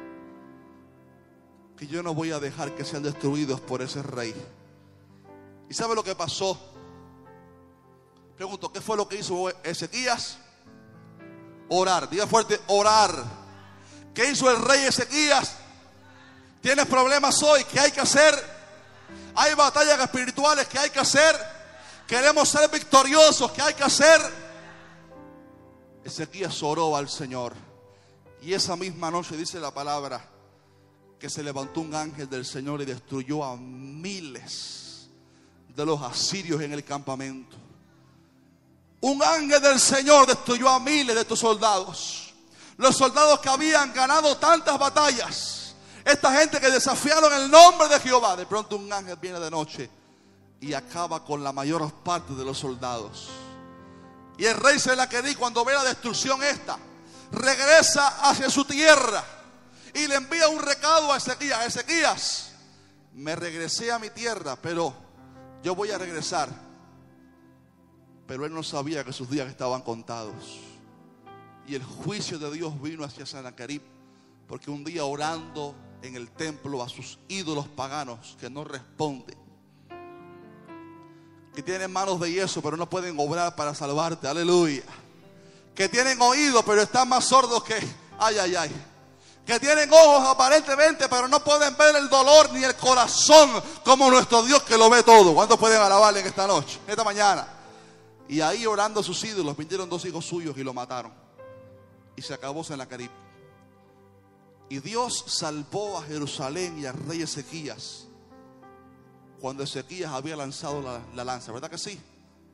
que yo no voy a dejar que sean destruidos por ese rey. ¿Y sabe lo que pasó? Pregunto, ¿qué fue lo que hizo Ezequías? Orar. Diga fuerte, orar. ¿Qué hizo el rey Ezequías? ¿Tienes problemas hoy? ¿Qué hay que hacer? Hay batallas espirituales que hay que hacer. Queremos ser victoriosos. ¿Qué hay que hacer? Ezequías oró al Señor. Y esa misma noche dice la palabra que se levantó un ángel del Señor y destruyó a miles de los asirios en el campamento. Un ángel del Señor destruyó a miles de estos soldados. Los soldados que habían ganado tantas batallas. Esta gente que desafiaron el nombre de Jehová. De pronto un ángel viene de noche y acaba con la mayor parte de los soldados. Y el rey Senaquerib, cuando ve la destrucción esta, regresa hacia su tierra y le envía un recado a Ezequías. Ezequías, me regresé a mi tierra, pero yo voy a regresar. Pero él no sabía que sus días estaban contados. Y el juicio de Dios vino hacia Senaquerib, porque un día orando en el templo a sus ídolos paganos que no responden, que tienen manos de yeso pero no pueden obrar para salvarte, aleluya, que tienen oídos pero están más sordos que que tienen ojos aparentemente pero no pueden ver el dolor ni el corazón como nuestro Dios que lo ve todo. ¿Cuántos pueden alabarle en esta noche, esta mañana? Y ahí orando a sus ídolos, vinieron 2 hijos suyos y lo mataron. Y se acabó Senaquerib. Y Dios salvó a Jerusalén y al rey Ezequías cuando Ezequías había lanzado la lanza. ¿Verdad que sí?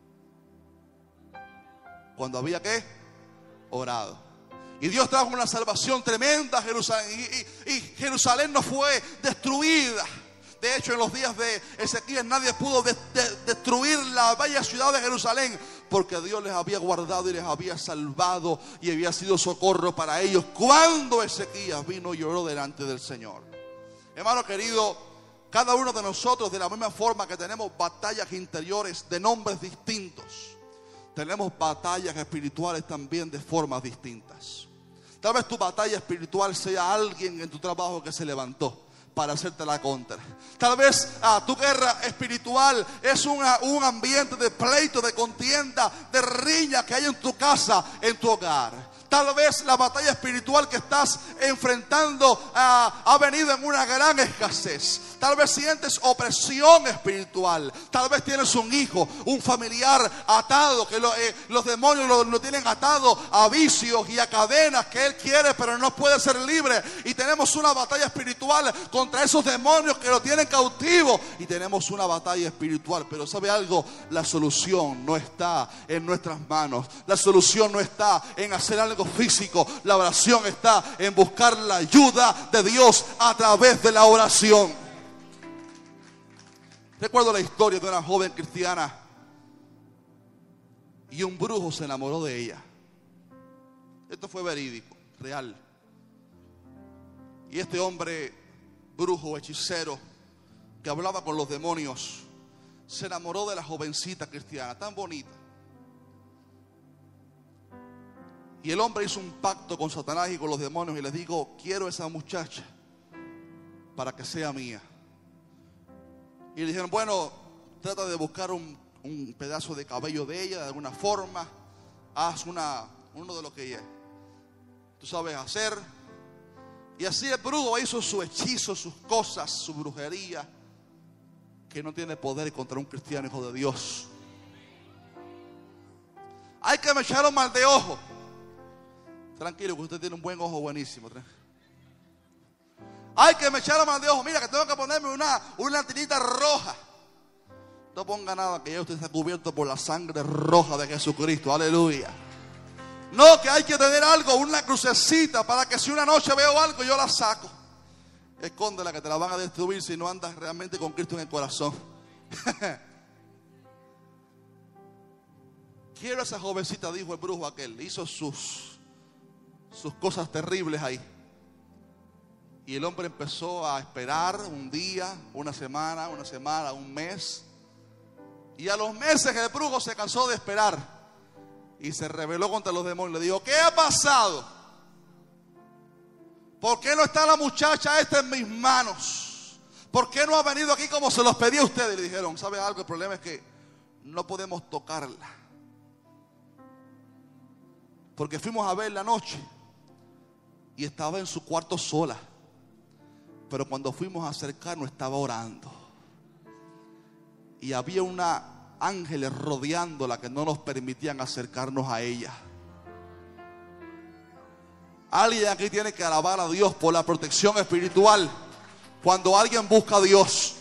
Cuando había ¿qué? Orado. Y Dios trajo una salvación tremenda a Jerusalén. Y Jerusalén no fue destruida. De hecho, en los días de Ezequías nadie pudo destruir la bella ciudad de Jerusalén, porque Dios les había guardado y les había salvado y había sido socorro para ellos cuando Ezequías vino y lloró delante del Señor. Hermano querido, cada uno de nosotros, de la misma forma que tenemos batallas interiores de nombres distintos, tenemos batallas espirituales también de formas distintas. Tal vez tu batalla espiritual sea alguien en tu trabajo que se levantó para hacerte la contra. Tal vez tu guerra espiritual es un ambiente de pleito, de contienda, de riña que hay en tu casa, en tu hogar. Tal vez la batalla espiritual que estás enfrentando ha venido en una gran escasez. Tal vez sientes opresión espiritual. Tal vez tienes un hijo, un familiar atado, que los demonios lo tienen atado a vicios y a cadenas que él quiere, pero no puede ser libre. Y tenemos una batalla espiritual contra esos demonios que lo tienen cautivo. Y tenemos una batalla espiritual. Pero ¿sabe algo? La solución no está en nuestras manos. La solución no está en hacer algo físico. La oración está en buscar la ayuda de Dios a través de la oración. Recuerdo la historia de una joven cristiana y un brujo se enamoró de ella. Esto fue verídico, real. Y este hombre, brujo, hechicero, que hablaba con los demonios, se enamoró de la jovencita cristiana, tan bonita. Y el hombre hizo un pacto con Satanás y con los demonios y les dijo: quiero a esa muchacha para que sea mía. Y le dijeron: bueno, trata de buscar un pedazo de cabello de ella de alguna forma. Haz uno de lo que ella, tú sabes hacer. Y así el brujo hizo su hechizo, sus cosas, su brujería, que no tiene poder contra un cristiano hijo de Dios. Hay que me echaron mal de ojo. Tranquilo, que usted tiene un buen ojo buenísimo. Hay que me echaron mal de ojo. Mira que tengo que ponerme una tirita roja. No ponga nada, que ya usted está cubierto por la sangre roja de Jesucristo. Aleluya. No, que hay que tener algo, una crucecita, para que si una noche veo algo yo la saco. Escóndela, que te la van a destruir si no andas realmente con Cristo en el corazón. Quiero a esa jovencita, dijo el brujo aquel. Hizo sus cosas terribles ahí. Y el hombre empezó a esperar un día, una semana, un mes. Y a los meses el brujo se cansó de esperar y se rebeló contra los demonios. Le dijo: ¿qué ha pasado? ¿Por qué no está la muchacha esta en mis manos? ¿Por qué no ha venido aquí como se los pedí a ustedes? Y le dijeron: ¿sabe algo? El problema es que no podemos tocarla, porque fuimos a verla anoche y estaba en su cuarto sola. Pero cuando fuimos a acercarnos estaba orando. Y había ángeles rodeándola que no nos permitían acercarnos a ella. Alguien aquí tiene que alabar a Dios por la protección espiritual. Cuando alguien busca a Dios,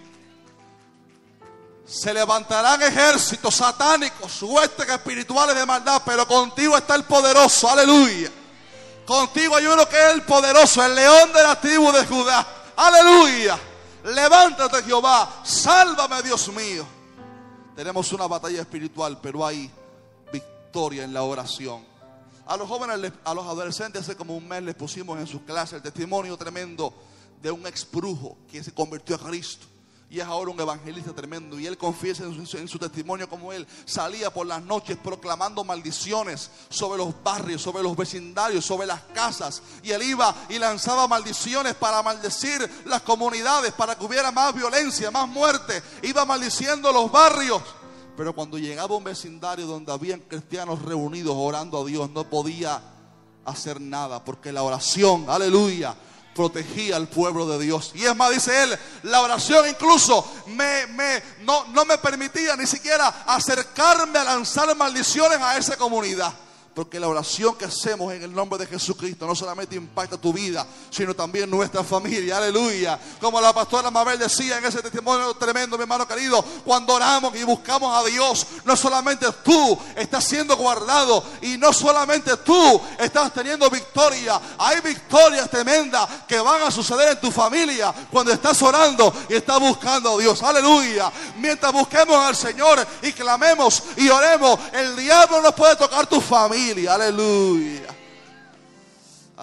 se levantarán ejércitos satánicos, huestes espirituales de maldad, pero contigo está el poderoso. Aleluya. Contigo hay uno que es el poderoso, el león de la tribu de Judá. Aleluya. Levántate, Jehová. Sálvame, Dios mío. Tenemos una batalla espiritual, pero hay victoria en la oración. A los jóvenes, a los adolescentes, hace como un mes les pusimos en sus clases el testimonio tremendo de un ex brujo que se convirtió a Cristo. Y es ahora un evangelista tremendo. Y él confiesa en su testimonio como él salía por las noches proclamando maldiciones sobre los barrios, sobre los vecindarios, sobre las casas. Y él iba y lanzaba maldiciones para maldecir las comunidades, para que hubiera más violencia, más muerte. Iba maldiciendo los barrios. Pero cuando llegaba a un vecindario donde habían cristianos reunidos orando a Dios, no podía hacer nada, porque la oración, aleluya, protegía al pueblo de Dios. Y es más, dice él, la oración incluso no me permitía ni siquiera acercarme a lanzar maldiciones a esa comunidad. Porque la oración que hacemos en el nombre de Jesucristo no solamente impacta tu vida, sino también nuestra familia. Aleluya. Como la pastora Mabel decía en ese testimonio tremendo, mi hermano querido, cuando oramos y buscamos a Dios, no solamente tú estás siendo guardado y no solamente tú estás teniendo victoria. Hay victorias tremendas que van a suceder en tu familia cuando estás orando y estás buscando a Dios. Aleluya. Mientras busquemos al Señor y clamemos y oremos, el diablo no puede tocar tu familia. Aleluya.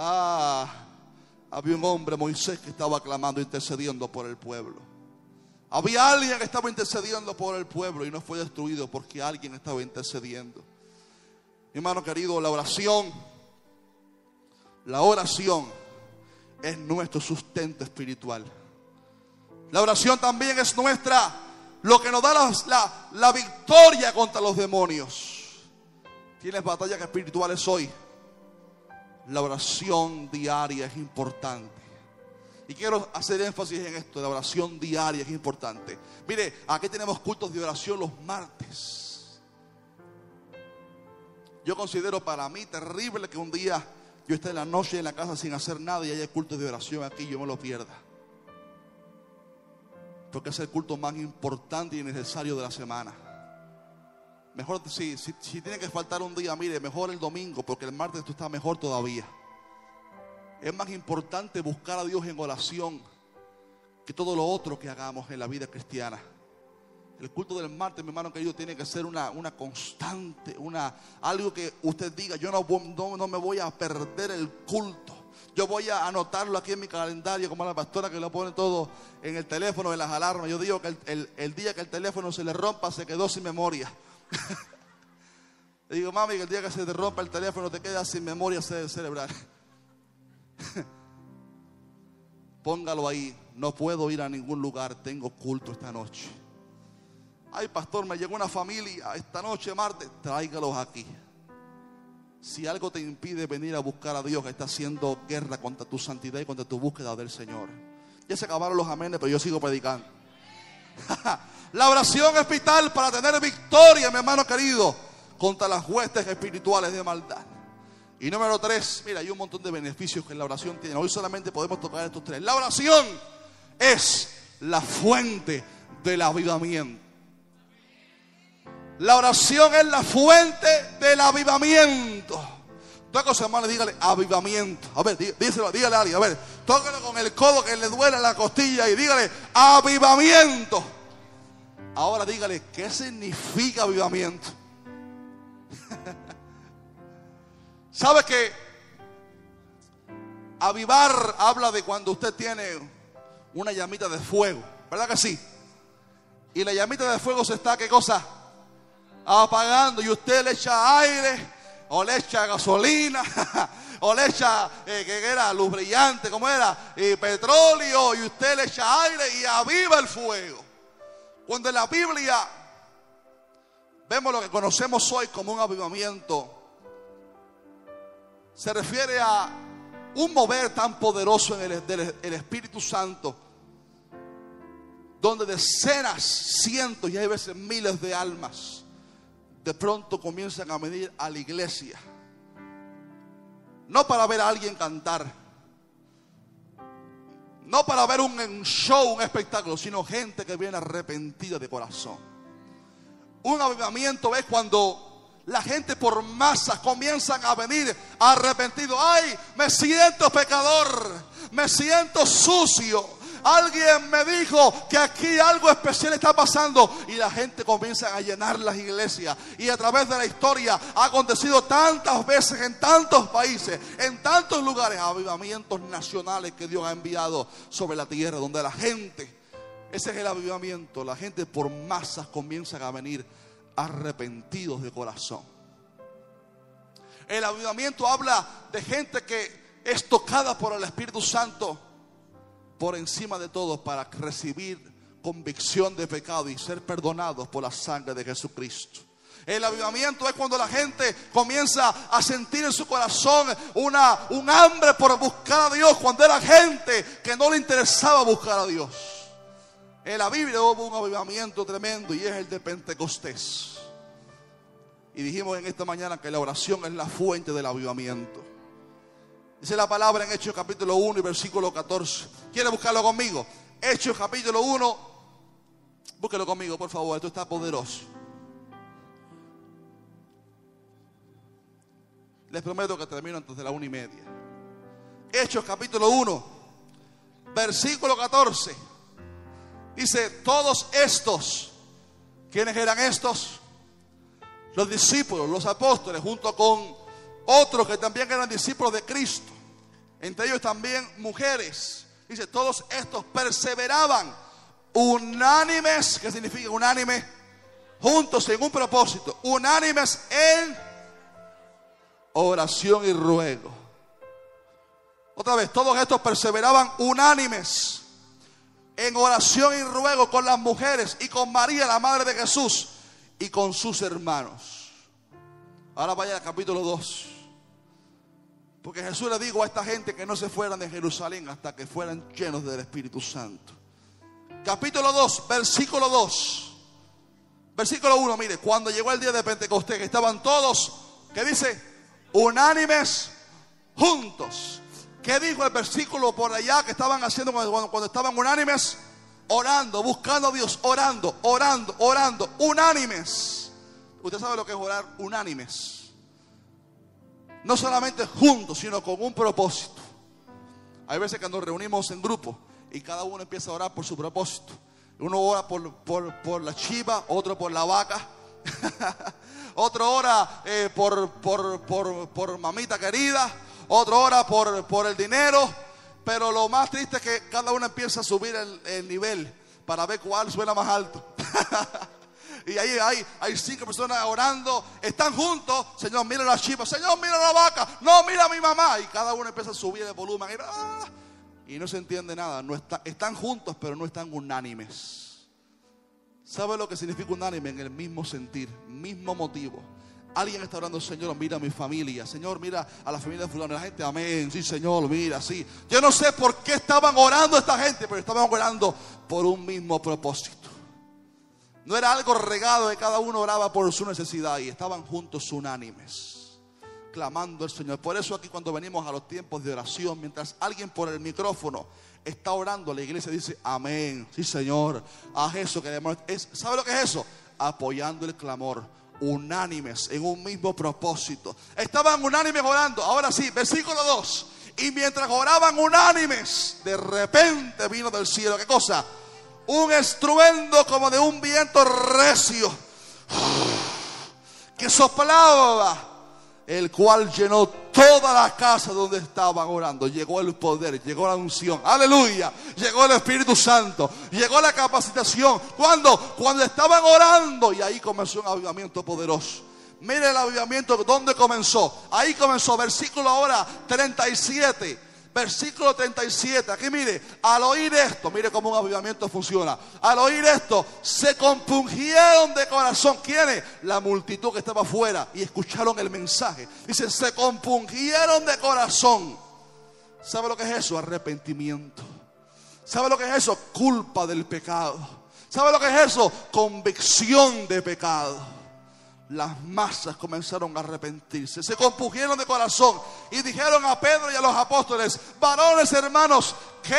Había un hombre, Moisés, que estaba clamando, intercediendo por el pueblo. Había alguien que estaba intercediendo por el pueblo y no fue destruido porque alguien estaba intercediendo. Mi hermano querido, la oración es nuestro sustento espiritual. La oración también es lo que nos da la victoria contra los demonios. ¿Tienes batallas espirituales hoy? La oración diaria es importante. Y quiero hacer énfasis en esto, la oración diaria es importante. Mire, aquí tenemos cultos de oración los martes. Yo considero para mí terrible que un día yo esté en la noche en la casa sin hacer nada y haya cultos de oración aquí y yo me lo pierda. Porque es el culto más importante y necesario de la semana. Mejor, si tiene que faltar un día, mire, mejor el domingo, porque el martes tú estás mejor todavía. Es más importante buscar a Dios en oración que todo lo otro que hagamos en la vida cristiana. El culto del martes, mi hermano querido, tiene que ser una constante, algo que usted diga, yo no me voy a perder el culto. Yo voy a anotarlo aquí en mi calendario, como la pastora que lo pone todo en el teléfono, en las alarmas. Yo digo que el día que el teléfono se le rompa, se quedó sin memoria. Le digo, mami, que el día que se te rompa el teléfono, te quedas sin memoria cerebral. Póngalo ahí. No puedo ir a ningún lugar, tengo culto esta noche. Ay, pastor, me llegó una familia esta noche, martes. Tráigalos aquí. Si algo te impide venir a buscar a Dios, está haciendo guerra contra tu santidad y contra tu búsqueda del Señor. Ya se acabaron los amenes, pero yo sigo predicando. La oración es vital para tener victoria, mi hermano querido, contra las huestes espirituales de maldad. Y número 3, mira, hay un montón de beneficios que la oración tiene. Hoy solamente podemos tocar estos 3. La oración es la fuente del avivamiento. La oración es la fuente del avivamiento. Toca su hermano y dígale avivamiento. A ver, dígale a alguien. A ver, tóquelo con el codo que le duele la costilla y dígale avivamiento. Ahora dígale, ¿qué significa avivamiento? ¿Sabe que avivar habla de cuando usted tiene una llamita de fuego? ¿Verdad que sí? Y la llamita de fuego se está, ¿qué cosa? Apagando, y usted le echa aire o le echa gasolina o le echa que era luz brillante, ¿cómo era? Petróleo, y usted le echa aire y aviva el fuego. Cuando en la Biblia vemos lo que conocemos hoy como un avivamiento, se refiere a un mover tan poderoso en el Espíritu Santo, donde decenas, cientos y hay veces miles de almas de pronto comienzan a venir a la iglesia, no para ver a alguien cantar, no para ver un show, un espectáculo, sino gente que viene arrepentida de corazón. Un avivamiento es cuando la gente por masas comienzan a venir arrepentidos. Ay, me siento pecador, me siento sucio. Alguien me dijo que aquí algo especial está pasando, y la gente comienza a llenar las iglesias. Y a través de la historia ha acontecido tantas veces en tantos países, en tantos lugares, avivamientos nacionales que Dios ha enviado sobre la tierra, donde la gente, ese es el avivamiento, la gente por masas comienza a venir arrepentidos de corazón. El avivamiento habla de gente que es tocada por el Espíritu Santo por encima de todo, para recibir convicción de pecado y ser perdonados por la sangre de Jesucristo. El avivamiento es cuando la gente comienza a sentir en su corazón un hambre por buscar a Dios, cuando era gente que no le interesaba buscar a Dios. En la Biblia hubo un avivamiento tremendo, y es el de Pentecostés. Y dijimos en esta mañana que la oración es la fuente del avivamiento. Dice la palabra en Hechos capítulo 1 y versículo 14. ¿Quiere buscarlo conmigo? Hechos capítulo 1. Búsquelo conmigo, por favor. Esto está poderoso. Les prometo que termino antes de la 1:30. Hechos capítulo 1, versículo 14. Dice, todos estos, ¿quiénes eran estos? Los discípulos, los apóstoles, junto con otros que también eran discípulos de Cristo, entre ellos también mujeres. Dice, todos estos perseveraban unánimes. ¿Qué significa unánime? Juntos en un propósito. Unánimes en oración y ruego. Otra vez, todos estos perseveraban unánimes en oración y ruego con las mujeres y con María, la madre de Jesús, y con sus hermanos. Ahora vaya al capítulo 2. Porque Jesús le dijo a esta gente que no se fueran de Jerusalén hasta que fueran llenos del Espíritu Santo. Capítulo 2, versículo 2. Versículo 1, mire, cuando llegó el día de Pentecostés, que estaban todos, ¿qué dice? Unánimes, juntos. ¿Qué dijo el versículo por allá que estaban haciendo cuando estaban unánimes? Orando, buscando a Dios, orando, unánimes. Usted sabe lo que es orar unánimes. No solamente juntos, sino con un propósito. Hay veces que nos reunimos en grupo y cada uno empieza a orar por su propósito. Uno ora por la chiva, otro por la vaca, otro ora por mamita querida, otro ora por el dinero. Pero lo más triste es que cada uno empieza a subir el nivel para ver cuál suena más alto. Y ahí hay 5 personas orando, están juntos. Señor, mira la chiva, Señor, mira la vaca, no, mira a mi mamá. Y cada uno empieza a subir el volumen. Y no se entiende nada. Están juntos, pero no están unánimes. ¿Sabe lo que significa unánime? En el mismo sentir, mismo motivo. Alguien está orando, Señor, mira a mi familia. Señor, mira a la familia de fulano. La gente, amén, sí, Señor, mira, sí. Yo no sé por qué estaban orando esta gente, pero estaban orando por un mismo propósito. No era algo regado de cada uno oraba por su necesidad. Y estaban juntos unánimes, clamando al Señor. Por eso aquí cuando venimos a los tiempos de oración, mientras alguien por el micrófono está orando, la iglesia dice, amén, sí, Señor. Haz eso que ¿sabe lo que es eso? Apoyando el clamor, unánimes en un mismo propósito. Estaban unánimes orando. Ahora sí, versículo 2. Y mientras oraban unánimes, de repente vino del cielo, ¿qué cosa? Un estruendo como de un viento recio que soplaba, el cual llenó toda la casa donde estaban orando. Llegó el poder, llegó la unción, aleluya, llegó el Espíritu Santo, llegó la capacitación. Cuando estaban orando, y ahí comenzó un avivamiento poderoso. Mire el avivamiento, ¿dónde comenzó? Ahí comenzó, versículo ahora 37. Versículo 37, aquí mire, al oír esto, mire cómo un avivamiento funciona. Al oír esto, se compungieron de corazón. ¿Quiénes? La multitud que estaba afuera y escucharon el mensaje. Dice, se compungieron de corazón. ¿Sabe lo que es eso? Arrepentimiento. ¿Sabe lo que es eso? Culpa del pecado. ¿Sabe lo que es eso? Convicción de pecado. Las masas comenzaron a arrepentirse, se compungieron de corazón y dijeron a Pedro y a los apóstoles, varones hermanos, ¿qué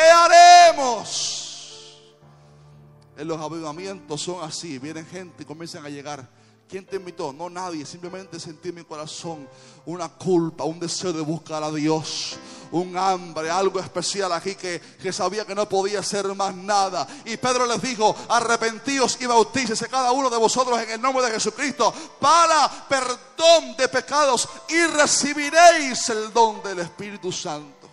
haremos? En los avivamientos son así, vienen gente y comienzan a llegar. ¿Quién te invitó? No, nadie. Simplemente sentí en mi corazón una culpa, un deseo de buscar a Dios, un hambre, algo especial aquí que sabía que no podía hacer más nada. Y Pedro les dijo, arrepentíos y bautícese cada uno de vosotros en el nombre de Jesucristo para perdón de pecados y recibiréis el don del Espíritu Santo.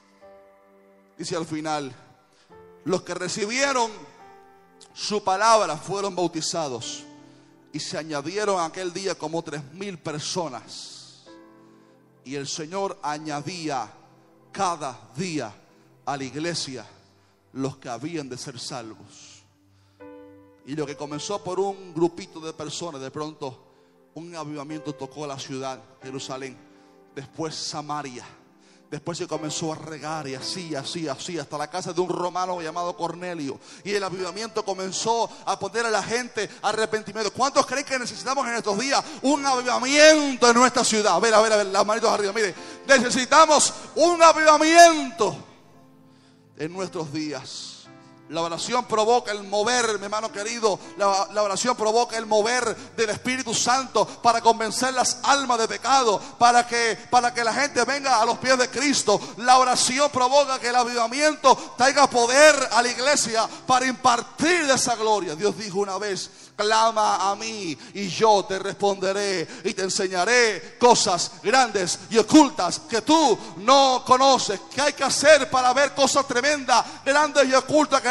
Dice al final, los que recibieron su palabra fueron bautizados. Y se añadieron aquel día como 3,000 personas. Y el Señor añadía cada día a la iglesia los que habían de ser salvos. Y lo que comenzó por un grupito de personas, de pronto un avivamiento tocó la ciudad, Jerusalén. Después Samaria. Después se comenzó a regar y así, hasta la casa de un romano llamado Cornelio. Y el avivamiento comenzó a poner a la gente arrepentimiento. ¿Cuántos creen que necesitamos en estos días un avivamiento en nuestra ciudad? A ver, las manitos arriba, mire. Necesitamos un avivamiento en nuestros días. La oración provoca el mover, mi hermano querido. La oración provoca el mover del Espíritu Santo para convencer las almas de pecado, para que la gente venga a los pies de Cristo. La oración provoca que el avivamiento traiga poder a la iglesia para impartir de esa gloria. Dios dijo una vez, clama a mí y yo te responderé y te enseñaré cosas grandes y ocultas que tú no conoces. ¿Qué hay que hacer para ver cosas tremendas, grandes y ocultas que no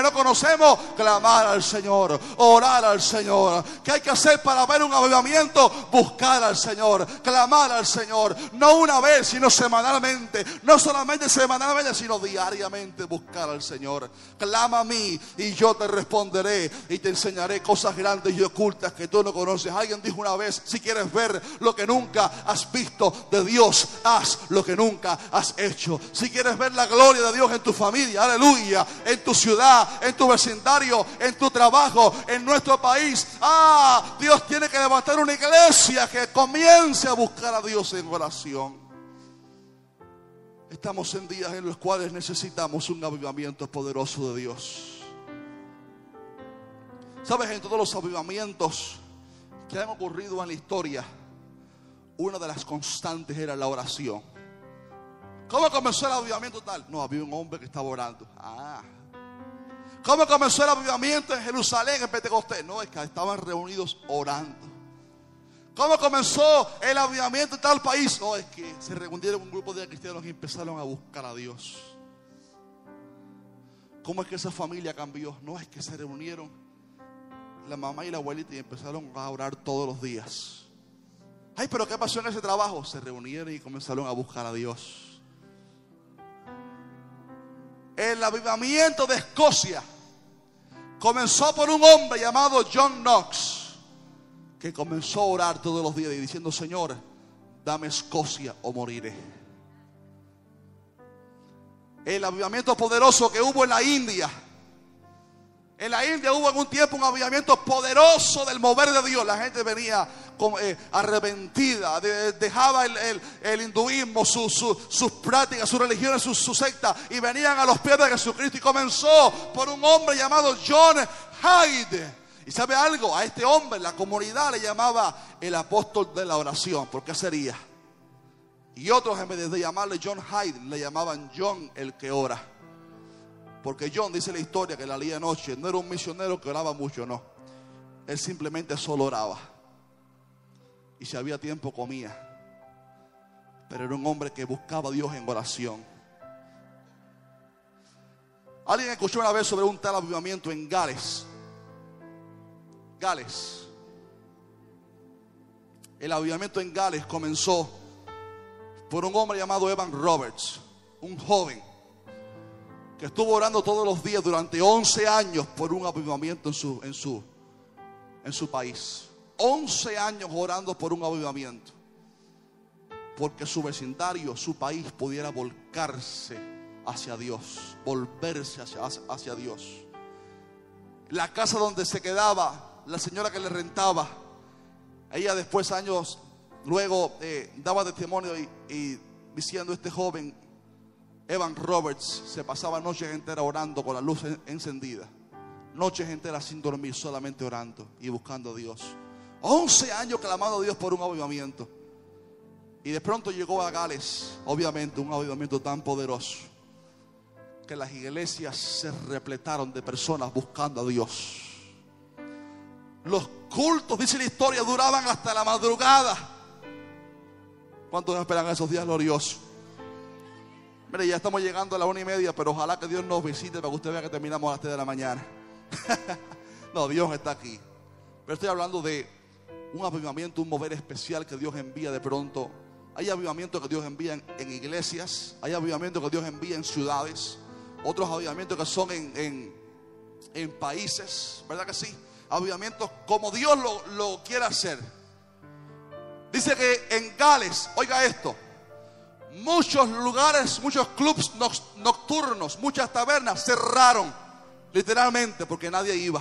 no conocemos, clamar al Señor, orar al Señor. ¿Qué hay que hacer para ver un avivamiento? Buscar al Señor, clamar al Señor. No una vez, sino semanalmente. No solamente semanalmente, sino diariamente buscar al Señor. Clama a mí y yo te responderé y te enseñaré cosas grandes y ocultas que tú no conoces. Alguien dijo una vez: si quieres ver lo que nunca has visto de Dios, haz lo que nunca has hecho. Si quieres ver la gloria de Dios en tu familia, aleluya, en tu ciudad, en tu vecindario, en tu trabajo, en nuestro país, Dios tiene que levantar una iglesia que comience a buscar a Dios en oración. Estamos en días en los cuales necesitamos un avivamiento poderoso de Dios. ¿Sabes? En todos los avivamientos que han ocurrido en la historia, una de las constantes era la oración. ¿Cómo comenzó el avivamiento tal? No, había un hombre que estaba orando. ¿Cómo comenzó el avivamiento en Jerusalén, en Pentecostés? No, es que estaban reunidos orando. ¿Cómo comenzó el avivamiento en tal país? No, es que se reunieron un grupo de cristianos y empezaron a buscar a Dios. ¿Cómo es que esa familia cambió? No, es que se reunieron la mamá y la abuelita y empezaron a orar todos los días. Ay, pero ¿qué pasó en ese trabajo? Se reunieron y comenzaron a buscar a Dios. El avivamiento de Escocia comenzó por un hombre llamado John Knox, que comenzó a orar todos los días y diciendo: Señor, dame Escocia o moriré. El avivamiento poderoso que hubo en la India. En la India hubo en un tiempo un avivamiento poderoso del mover de Dios. La gente venía arrepentida, dejaba el hinduismo, sus prácticas, sus religiones, su secta, y venían a los pies de Jesucristo. Y comenzó por un hombre llamado John Hyde. Y ¿sabe algo? A este hombre la comunidad le llamaba el apóstol de la oración. ¿Por qué sería? Y otros, en vez de llamarle John Hyde, le llamaban John el que ora. Porque John, dice la historia, que la leía anoche, no era un misionero que oraba mucho, no. Él simplemente solo oraba. Y si había tiempo comía. Pero era un hombre que buscaba a Dios en oración. Alguien escuchó una vez sobre un tal avivamiento en Gales. Gales. El avivamiento en Gales comenzó por un hombre llamado Evan Roberts, un joven que estuvo orando todos los días durante 11 años por un avivamiento en su país. 11 años orando por un avivamiento, porque su vecindario, su país pudiera volcarse hacia Dios, volverse hacia Dios. La casa donde se quedaba, la señora que le rentaba, ella después, años luego, daba testimonio y diciendo: este joven Evan Roberts se pasaba noches enteras orando con la luz encendida, noches enteras sin dormir, solamente orando y buscando a Dios. 11 años clamando a Dios por un avivamiento. Y de pronto llegó a Gales, obviamente, un avivamiento tan poderoso que las iglesias se repletaron de personas buscando a Dios. Los cultos, dice la historia, duraban hasta la madrugada. ¿Cuántos esperan esos días gloriosos? Mire, ya estamos llegando a la 1:30, pero ojalá que Dios nos visite para que usted vea que terminamos a las 3 de la mañana. No, Dios está aquí. Pero estoy hablando de un avivamiento, un mover especial que Dios envía de pronto. Hay avivamientos que Dios envía en iglesias, hay avivamientos que Dios envía en ciudades, otros avivamientos que son en países, ¿verdad que sí? Avivamientos como Dios lo quiere hacer. Dice que en Gales, oiga esto, muchos lugares, muchos clubs nocturnos, muchas tabernas cerraron, literalmente, porque nadie iba.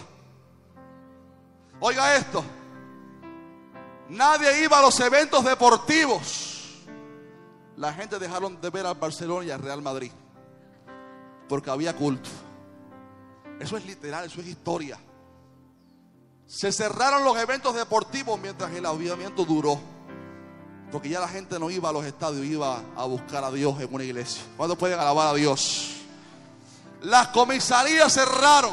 Oiga esto, nadie iba a los eventos deportivos. La gente dejaron de ver al Barcelona y al Real Madrid porque había culto. Eso es literal, eso es historia. Se cerraron los eventos deportivos mientras el avivamiento duró, porque ya la gente no iba a los estadios, iba a buscar a Dios en una iglesia. ¿Cuándo pueden alabar a Dios? Las comisarías cerraron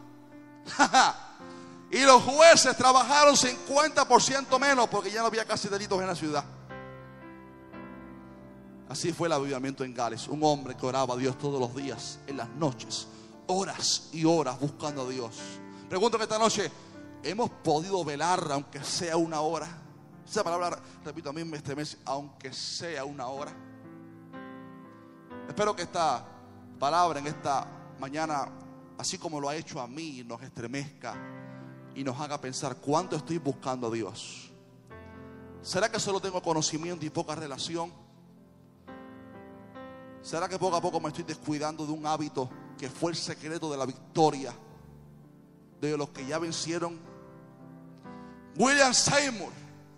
y los jueces trabajaron 50% menos, porque ya no había casi delitos en la ciudad. Así fue el avivamiento en Gales. Un hombre que oraba a Dios todos los días, en las noches, horas y horas buscando a Dios. Pregunto que esta noche, ¿hemos podido velar aunque sea una hora? Esa palabra, repito, a mí me estremece, aunque sea una hora. Espero que esta palabra en esta mañana, así como lo ha hecho a mí, nos estremezca y nos haga pensar, ¿cuánto estoy buscando a Dios? ¿Será que solo tengo conocimiento y poca relación? ¿Será que poco a poco me estoy descuidando de un hábito que fue el secreto de la victoria de los que ya vencieron? William Seymour,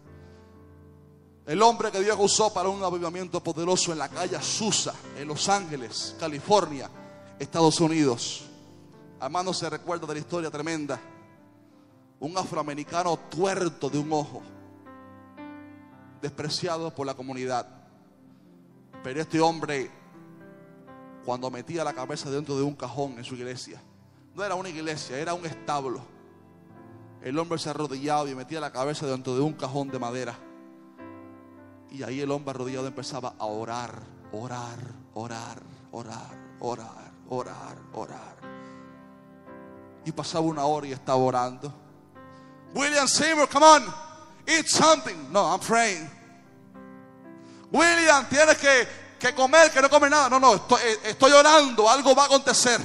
el hombre que Dios usó para un avivamiento poderoso en la calle Azusa, en Los Ángeles, California, Estados Unidos. Hermano, se recuerda de la historia tremenda. Un afroamericano tuerto de un ojo, despreciado por la comunidad. Pero este hombre, cuando metía la cabeza dentro de un cajón en su iglesia, no era una iglesia, era un establo, el hombre se arrodillaba y metía la cabeza dentro de un cajón de madera. Y ahí el hombre arrodillado empezaba a orar, orar, orar, orar, orar, orar, orar. Y pasaba una hora y estaba orando. William Seymour, come on, eat something. No, I'm praying. William, tienes que comer, que no come nada. No, estoy orando, algo va a acontecer.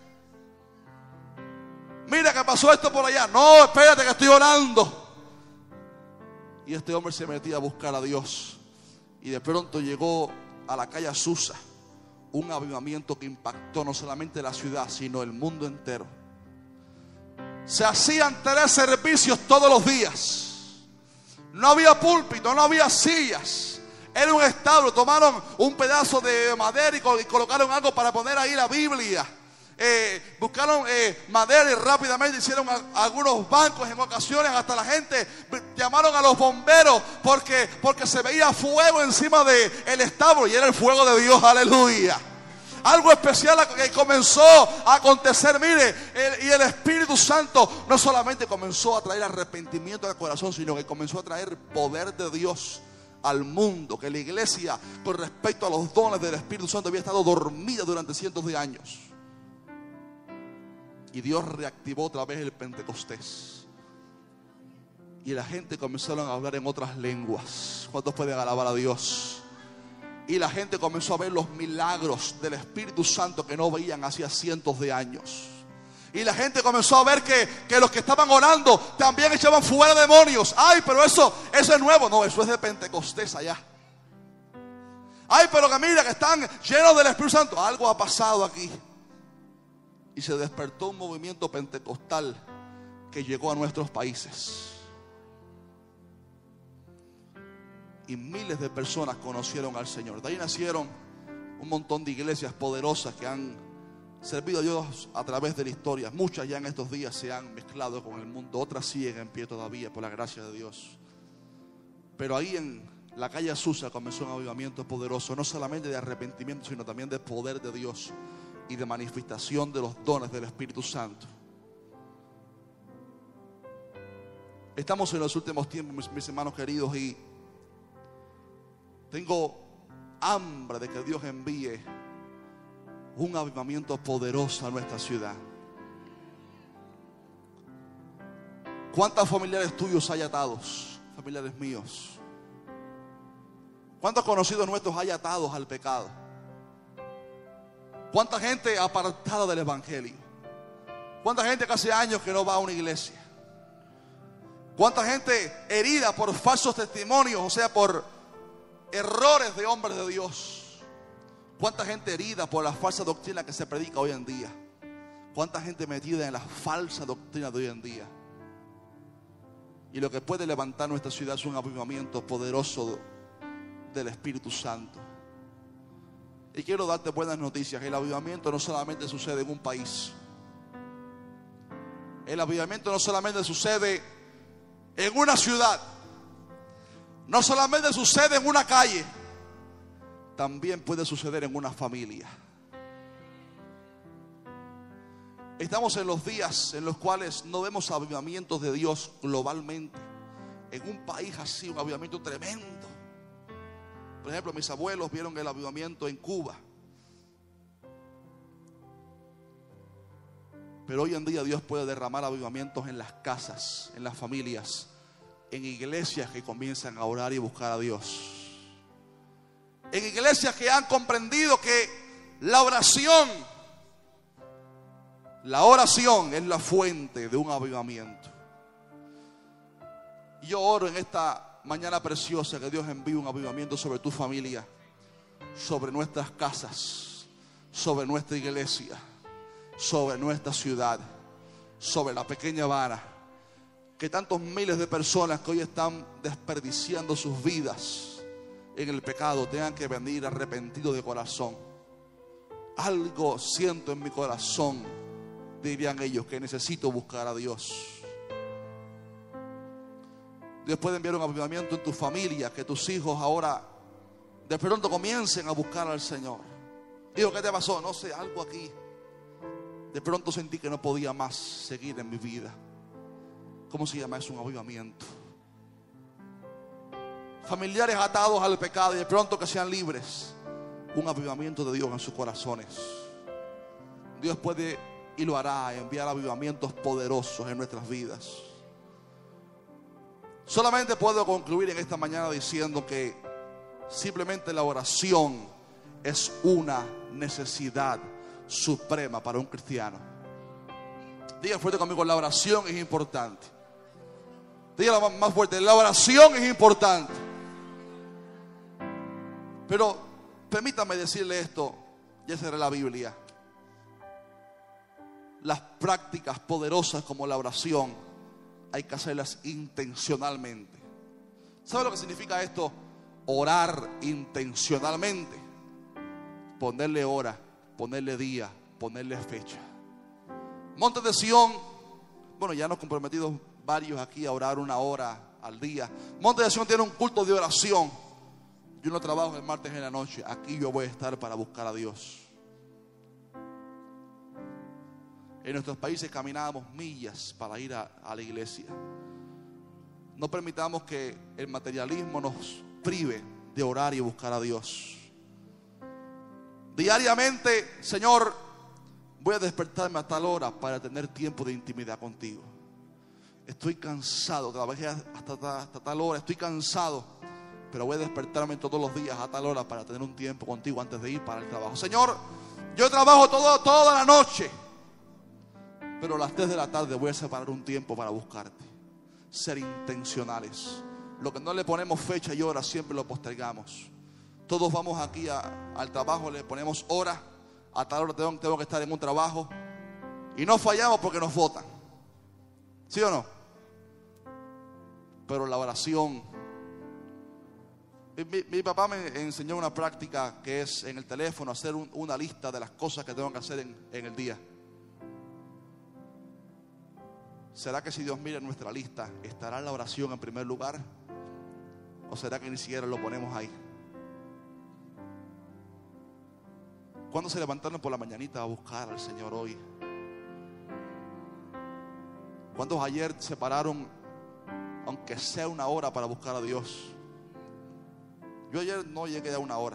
Mira que pasó esto por allá. No, espérate que estoy orando. Y este hombre se metía a buscar a Dios. Y de pronto llegó a la calle Azusa un avivamiento que impactó no solamente la ciudad, sino el mundo entero. Se hacían 3 servicios todos los días. No había púlpito, no había sillas. Era un establo. Tomaron un pedazo de madera y colocaron algo para poner ahí la Biblia. Buscaron madera y rápidamente hicieron algunos bancos. En ocasiones hasta la gente llamaron a los bomberos porque se veía fuego encima del establo, y era el fuego de Dios. Aleluya. Algo especial que comenzó a acontecer. Mire, y el Espíritu Santo no solamente comenzó a traer arrepentimiento al corazón, sino que comenzó a traer poder de Dios al mundo. Que la iglesia, con respecto a los dones del Espíritu Santo, había estado dormida durante cientos de años. Y Dios reactivó otra vez el Pentecostés. Y la gente comenzaron a hablar en otras lenguas. ¿Cuántos pueden alabar a Dios? Y la gente comenzó a ver los milagros del Espíritu Santo que no veían hacía cientos de años. Y la gente comenzó a ver que los que estaban orando también echaban fuera demonios. Ay, pero eso es nuevo. No, eso es de Pentecostés allá. Ay, pero que mira, que están llenos del Espíritu Santo. Algo ha pasado aquí. Y se despertó un movimiento pentecostal que llegó a nuestros países. Y miles de personas conocieron al Señor. De ahí nacieron un montón de iglesias poderosas que han servido a Dios a través de la historia. Muchas ya en estos días se han mezclado con el mundo. Otras siguen en pie todavía por la gracia de Dios. Pero ahí en la calle Azusa comenzó un avivamiento poderoso. No solamente de arrepentimiento, sino también de poder de Dios y de manifestación de los dones del Espíritu Santo. Estamos en los últimos tiempos, mis hermanos queridos, y tengo hambre de que Dios envíe un avivamiento poderoso a nuestra ciudad. ¿Cuántos familiares tuyos hay atados? Familiares míos. ¿Cuántos conocidos nuestros hay atados al pecado? ¿Cuánta gente apartada del Evangelio? ¿Cuánta gente que hace años que no va a una iglesia? ¿Cuánta gente herida por falsos testimonios, o sea, por errores de hombres de Dios? ¿Cuánta gente herida por la falsa doctrina que se predica hoy en día? ¿Cuánta gente metida en la falsa doctrina de hoy en día? Y lo que puede levantar nuestra ciudad es un avivamiento poderoso del Espíritu Santo. Y quiero darte buenas noticias. El avivamiento no solamente sucede en un país. El avivamiento no solamente sucede en una ciudad. No solamente sucede en una calle. También puede suceder en una familia. Estamos en los días en los cuales no vemos avivamientos de Dios globalmente. En un país así, un avivamiento tremendo. Por ejemplo, mis abuelos vieron el avivamiento en Cuba. Pero hoy en día Dios puede derramar avivamientos en las casas, en las familias, en iglesias que comienzan a orar y buscar a Dios. En iglesias que han comprendido que la oración es la fuente de un avivamiento. Y yo oro en esta mañana preciosa que Dios envíe un avivamiento sobre tu familia, sobre nuestras casas, sobre nuestra iglesia, sobre nuestra ciudad, sobre la pequeña Habana. Que tantos miles de personas que hoy están desperdiciando sus vidas en el pecado tengan que venir arrepentidos de corazón. Algo siento en mi corazón, dirían ellos, que necesito buscar a Dios. Dios puede enviar un avivamiento en tu familia, que tus hijos ahora de pronto comiencen a buscar al Señor. Digo, ¿qué te pasó? No sé, algo aquí. De pronto sentí que no podía más seguir en mi vida. ¿Cómo se llama eso? Un avivamiento. Familiares atados al pecado y de pronto que sean libres. Un avivamiento de Dios en sus corazones. Dios puede y lo hará, enviar avivamientos poderosos en nuestras vidas. Solamente puedo concluir en esta mañana diciendo que simplemente la oración es una necesidad suprema para un cristiano. Diga fuerte conmigo, la oración es importante. Dígalo más fuerte, la oración es importante. Pero permítame decirle esto, ya cerré la Biblia. Las prácticas poderosas como la oración hay que hacerlas intencionalmente. ¿Sabe lo que significa esto? Orar intencionalmente. Ponerle hora, ponerle día, ponerle fecha. Monte de Sión, bueno, ya nos comprometidos varios aquí a orar 1 hora al día. Monte de Sión tiene un culto de oración. Yo no trabajo el martes en la noche. Aquí yo voy a estar para buscar a Dios. En nuestros países caminábamos millas para ir a la iglesia. No permitamos que el materialismo nos prive de orar y buscar a Dios. Diariamente, Señor, voy a despertarme a tal hora para tener tiempo de intimidad contigo. Estoy cansado, trabajé hasta tal hora, estoy cansado, pero voy a despertarme todos los días a tal hora para tener un tiempo contigo antes de ir para el trabajo. Señor, yo trabajo toda la noche, pero a las 3 de la tarde voy a separar un tiempo para buscarte. Ser intencionales. Lo que no le ponemos fecha y hora siempre lo postergamos. Todos vamos aquí al trabajo, le ponemos hora. A tal hora tengo que estar en un trabajo y no fallamos porque nos votan. ¿Sí o no? Pero la oración, mi papá me enseñó una práctica que es en el teléfono hacer una lista de las cosas que tengo que hacer en el día. ¿Será que si Dios mira nuestra lista, estará la oración en primer lugar? ¿O será que ni siquiera lo ponemos ahí? ¿Cuándo se levantaron por la mañanita a buscar al Señor hoy? ¿Cuántos ayer se pararon, aunque sea 1 hora, para buscar a Dios? Yo ayer no llegué a 1 hora.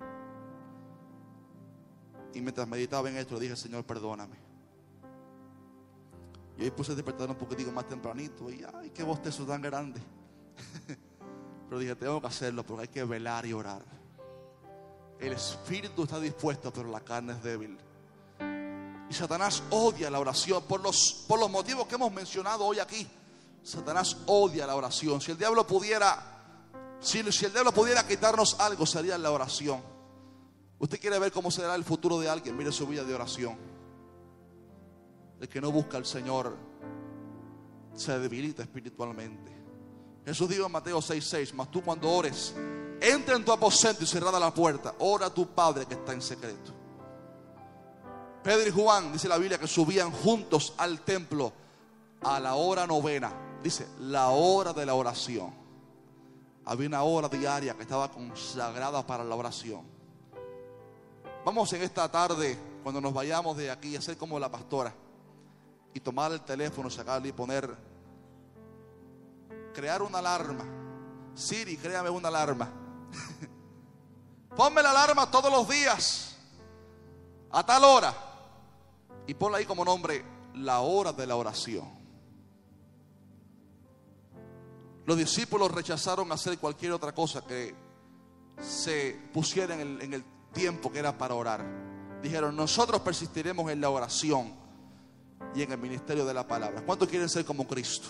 Y mientras meditaba en esto, le dije, Señor, perdóname. Y hoy puse a despertar un poquitico más tempranito. Y ay, qué bostezo tan grande. Pero dije, tengo que hacerlo porque hay que velar y orar. El espíritu está dispuesto, pero la carne es débil. Y Satanás odia la oración por los motivos que hemos mencionado hoy aquí. Satanás odia la oración. Si el diablo pudiera quitarnos algo, sería la oración. Usted quiere ver cómo será el futuro de alguien, mire su vida de oración. El que no busca al Señor se debilita espiritualmente. Jesús dijo en Mateo 6:6: mas tú cuando ores, entra en tu aposento y cerrada la puerta, ora a tu Padre que está en secreto. Pedro y Juan, dice la Biblia, que subían juntos al templo a la hora 9. Dice, la hora de la oración. Había una hora diaria que estaba consagrada para la oración. Vamos en esta tarde, cuando nos vayamos de aquí, a hacer como la pastora y tomar el teléfono, sacarle y crear una alarma. Siri, créame una alarma. Ponme la alarma todos los días a tal hora y ponla ahí como nombre la hora de la oración. Los discípulos rechazaron hacer cualquier otra cosa que se pusiera en el tiempo que era para orar. Dijeron: nosotros persistiremos en la oración y en el ministerio de la palabra. ¿Cuántos quieren ser como Cristo?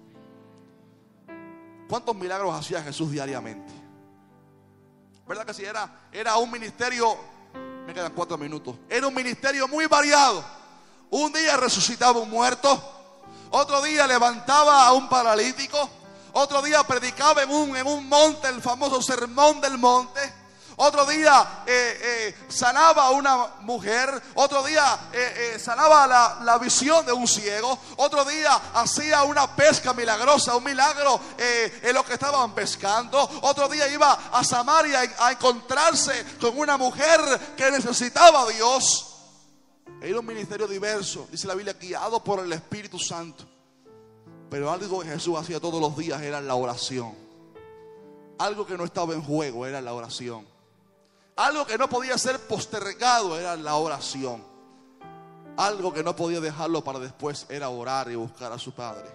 ¿Cuántos milagros hacía Jesús diariamente? ¿Verdad que sí? Era un ministerio, me quedan 4 minutos. Era un ministerio muy variado. Un día resucitaba un muerto, otro día levantaba a un paralítico, otro día predicaba en un monte, el famoso sermón del monte. Otro día sanaba a una mujer. Otro día sanaba la visión de un ciego. Otro día hacía una pesca milagrosa, un milagro en lo que estaban pescando. Otro día iba a Samaria a encontrarse con una mujer que necesitaba a Dios. Era un ministerio diverso, dice la Biblia, guiado por el Espíritu Santo. Pero algo que Jesús hacía todos los días era la oración. Algo que no estaba en juego era la oración. Algo que no podía ser postergado era la oración. Algo que no podía dejarlo para después era orar y buscar a su Padre.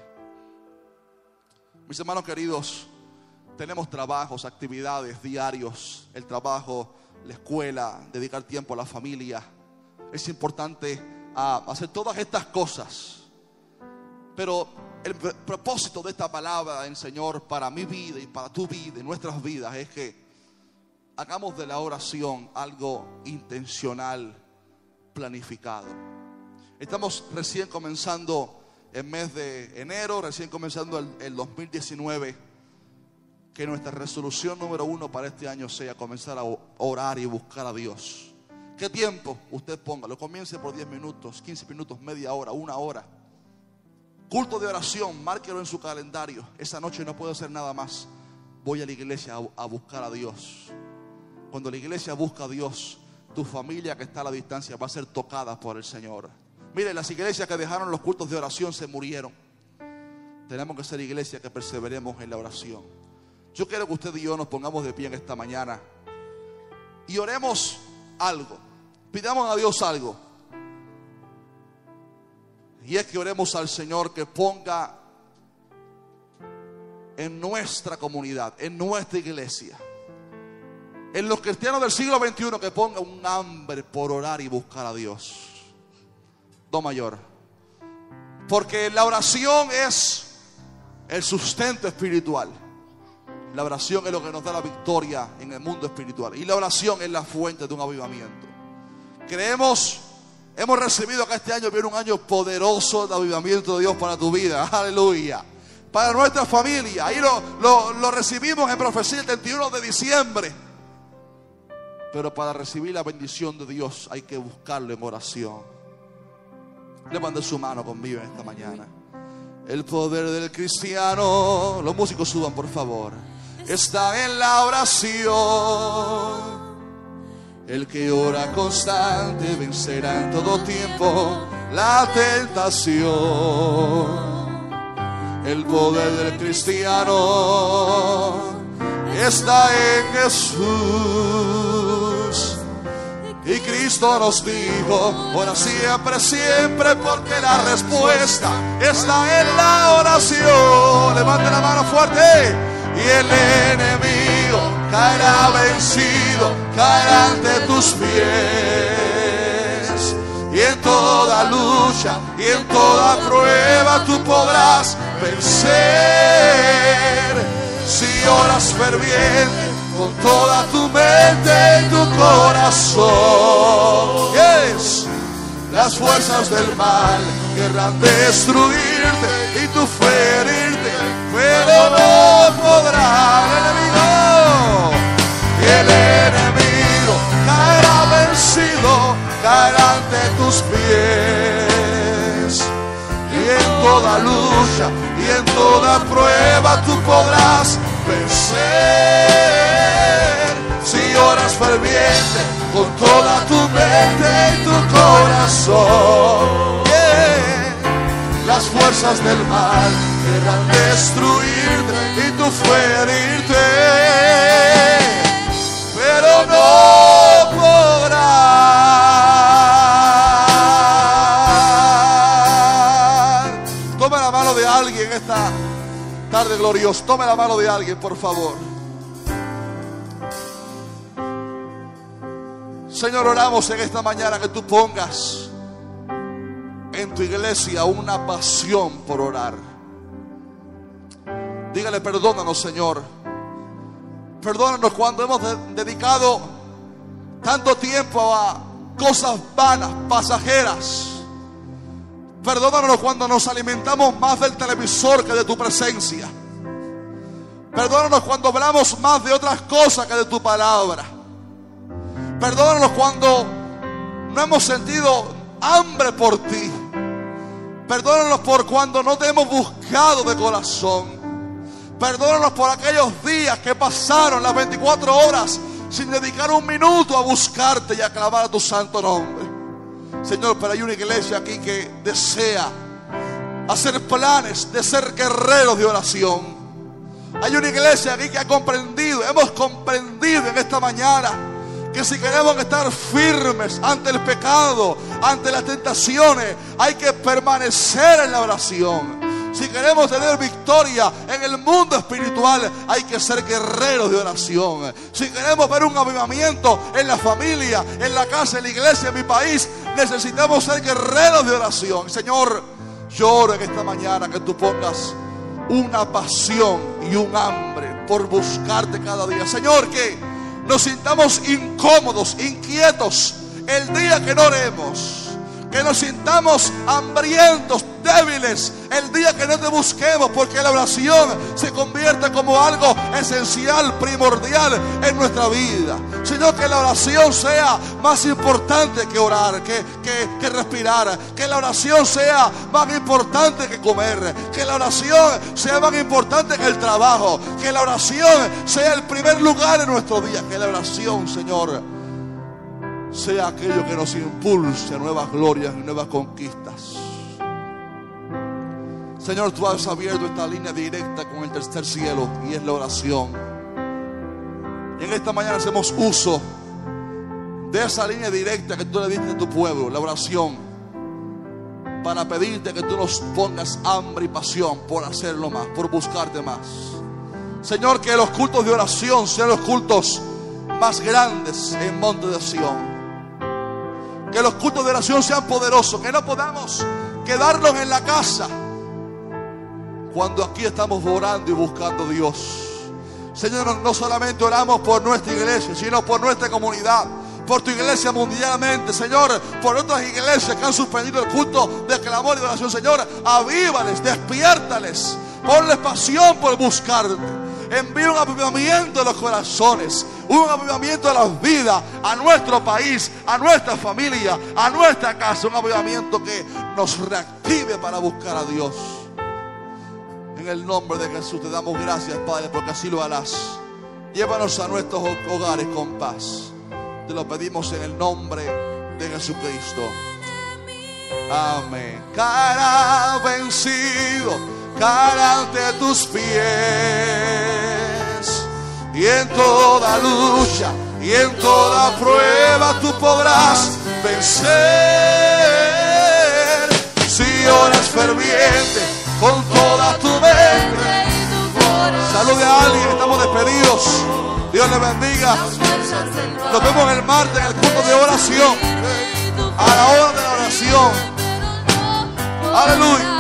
Mis hermanos queridos, tenemos trabajos, actividades diarios, el trabajo, la escuela, dedicar tiempo a la familia. Es importante hacer todas estas cosas. Pero el propósito de esta palabra del Señor para mi vida y para tu vida y nuestras vidas es que hagamos de la oración algo intencional, planificado. Estamos recién comenzando el mes de enero, recién comenzando el 2019. Que nuestra resolución número 1 para este año sea comenzar a orar y buscar a Dios. ¿Qué tiempo usted ponga? Lo comience por 10 minutos, 15 minutos, media hora, 1 hora. Culto de oración, márquelo en su calendario. Esa noche no puedo hacer nada más. Voy a la iglesia a buscar a Dios. Cuando la iglesia busca a Dios, tu familia que está a la distancia va a ser tocada por el Señor. Mire, las iglesias que dejaron los cultos de oración se murieron. Tenemos que ser iglesias que perseveremos en la oración. Yo quiero que usted y yo nos pongamos de pie en esta mañana y oremos algo. Pidamos a Dios algo. Y es que oremos al Señor que ponga en nuestra comunidad, en nuestra iglesia, en los cristianos del siglo XXI, que ponga un hambre por orar y buscar a Dios. Do mayor. Porque la oración es el sustento espiritual. La oración es lo que nos da la victoria en el mundo espiritual. Y la oración es la fuente de un avivamiento. Hemos recibido que este año viene un año poderoso de avivamiento de Dios para tu vida. Aleluya. Para nuestra familia. Ahí lo recibimos en profecía el 31 de diciembre. Pero para recibir la bendición de Dios hay que buscarlo en oración. Levante su mano conmigo en esta mañana. El poder del cristiano, los músicos suban por favor, está en la oración. El que ora constante vencerá en todo tiempo la tentación. El poder del cristiano está en Jesús. Y Cristo nos dijo: ora siempre, siempre, porque la respuesta está en la oración. Levante la mano fuerte. Y el enemigo caerá vencido, caerá ante tus pies. Y en toda lucha y en toda prueba tú podrás vencer. Si oras ferviente con toda tu mente y tu corazón. Yes. Las fuerzas del mal querrán destruirte y tú ferirte, pero no podrá el enemigo. Y el enemigo caerá vencido, caerá ante tus pies. Y en toda lucha y en toda prueba tú podrás vencer. Si oras ferviente con toda tu mente y tu corazón. Las fuerzas del mal querrán destruirte y tú ferirte, pero no podrás. Tarde glorioso. Tome la mano de alguien, por favor. Señor, oramos en esta mañana que tú pongas en tu iglesia una pasión por orar. Dígale, perdónanos, Señor. Perdónanos cuando hemos dedicado tanto tiempo a cosas vanas, pasajeras. Perdónanos cuando nos alimentamos más del televisor que de tu presencia. Perdónanos cuando hablamos más de otras cosas que de tu palabra. Perdónanos cuando no hemos sentido hambre por ti. Perdónanos por cuando no te hemos buscado de corazón. Perdónanos por aquellos días que pasaron las 24 horas sin dedicar un minuto a buscarte y a clamar a tu santo nombre. Señor, pero hay una iglesia aquí que desea hacer planes de ser guerreros de oración. Hay una iglesia aquí que ha comprendido, hemos comprendido en esta mañana que si queremos estar firmes ante el pecado, ante las tentaciones, hay que permanecer en la oración. Si queremos tener victoria en el mundo espiritual, hay que ser guerreros de oración. Si queremos ver un avivamiento en la familia, en la casa, en la iglesia, en mi país, necesitamos ser guerreros de oración. Señor, yo oro en esta mañana que tú pongas una pasión y un hambre por buscarte cada día. Señor, que nos sintamos incómodos, inquietos el día que no oremos. Que nos sintamos hambrientos, débiles el día que no te busquemos, porque la oración se convierte como algo esencial, primordial en nuestra vida. Señor, que la oración sea más importante que orar, que respirar. Que la oración sea más importante que comer. Que la oración sea más importante que el trabajo. Que la oración sea el primer lugar en nuestro día. Que la oración, Señor, sea aquello que nos impulse a nuevas glorias y nuevas conquistas. Señor, tú has abierto esta línea directa con el tercer cielo y es la oración. Y en esta mañana hacemos uso de esa línea directa que tú le diste a tu pueblo, la oración, para pedirte que tú nos pongas hambre y pasión por hacerlo más, por buscarte más. Señor, que los cultos de oración sean los cultos más grandes en Monte de Sión. Que los cultos de oración sean poderosos. Que no podamos quedarnos en la casa cuando aquí estamos orando y buscando a Dios. Señor, no solamente oramos por nuestra iglesia, sino por nuestra comunidad, por tu iglesia mundialmente. Señor, por otras iglesias que han suspendido el culto de clamor y de oración. Señor, avívales, despiértales, ponles pasión por buscarte. Envía un avivamiento de los corazones, un avivamiento de las vidas, a nuestro país, a nuestra familia, a nuestra casa. Un avivamiento que nos reactive para buscar a Dios. En el nombre de Jesús te damos gracias, Padre, porque así lo harás. Llévanos a nuestros hogares con paz. Te lo pedimos en el nombre de Jesucristo. Amén. Caerá vencido, caerá ante tus pies. Y en toda lucha y en toda prueba tú podrás vencer. Si oras ferviente con toda tu mente. Salude a alguien, estamos despedidos. Dios le bendiga. Nos vemos el martes en el culto de oración, a la hora de la oración. Aleluya.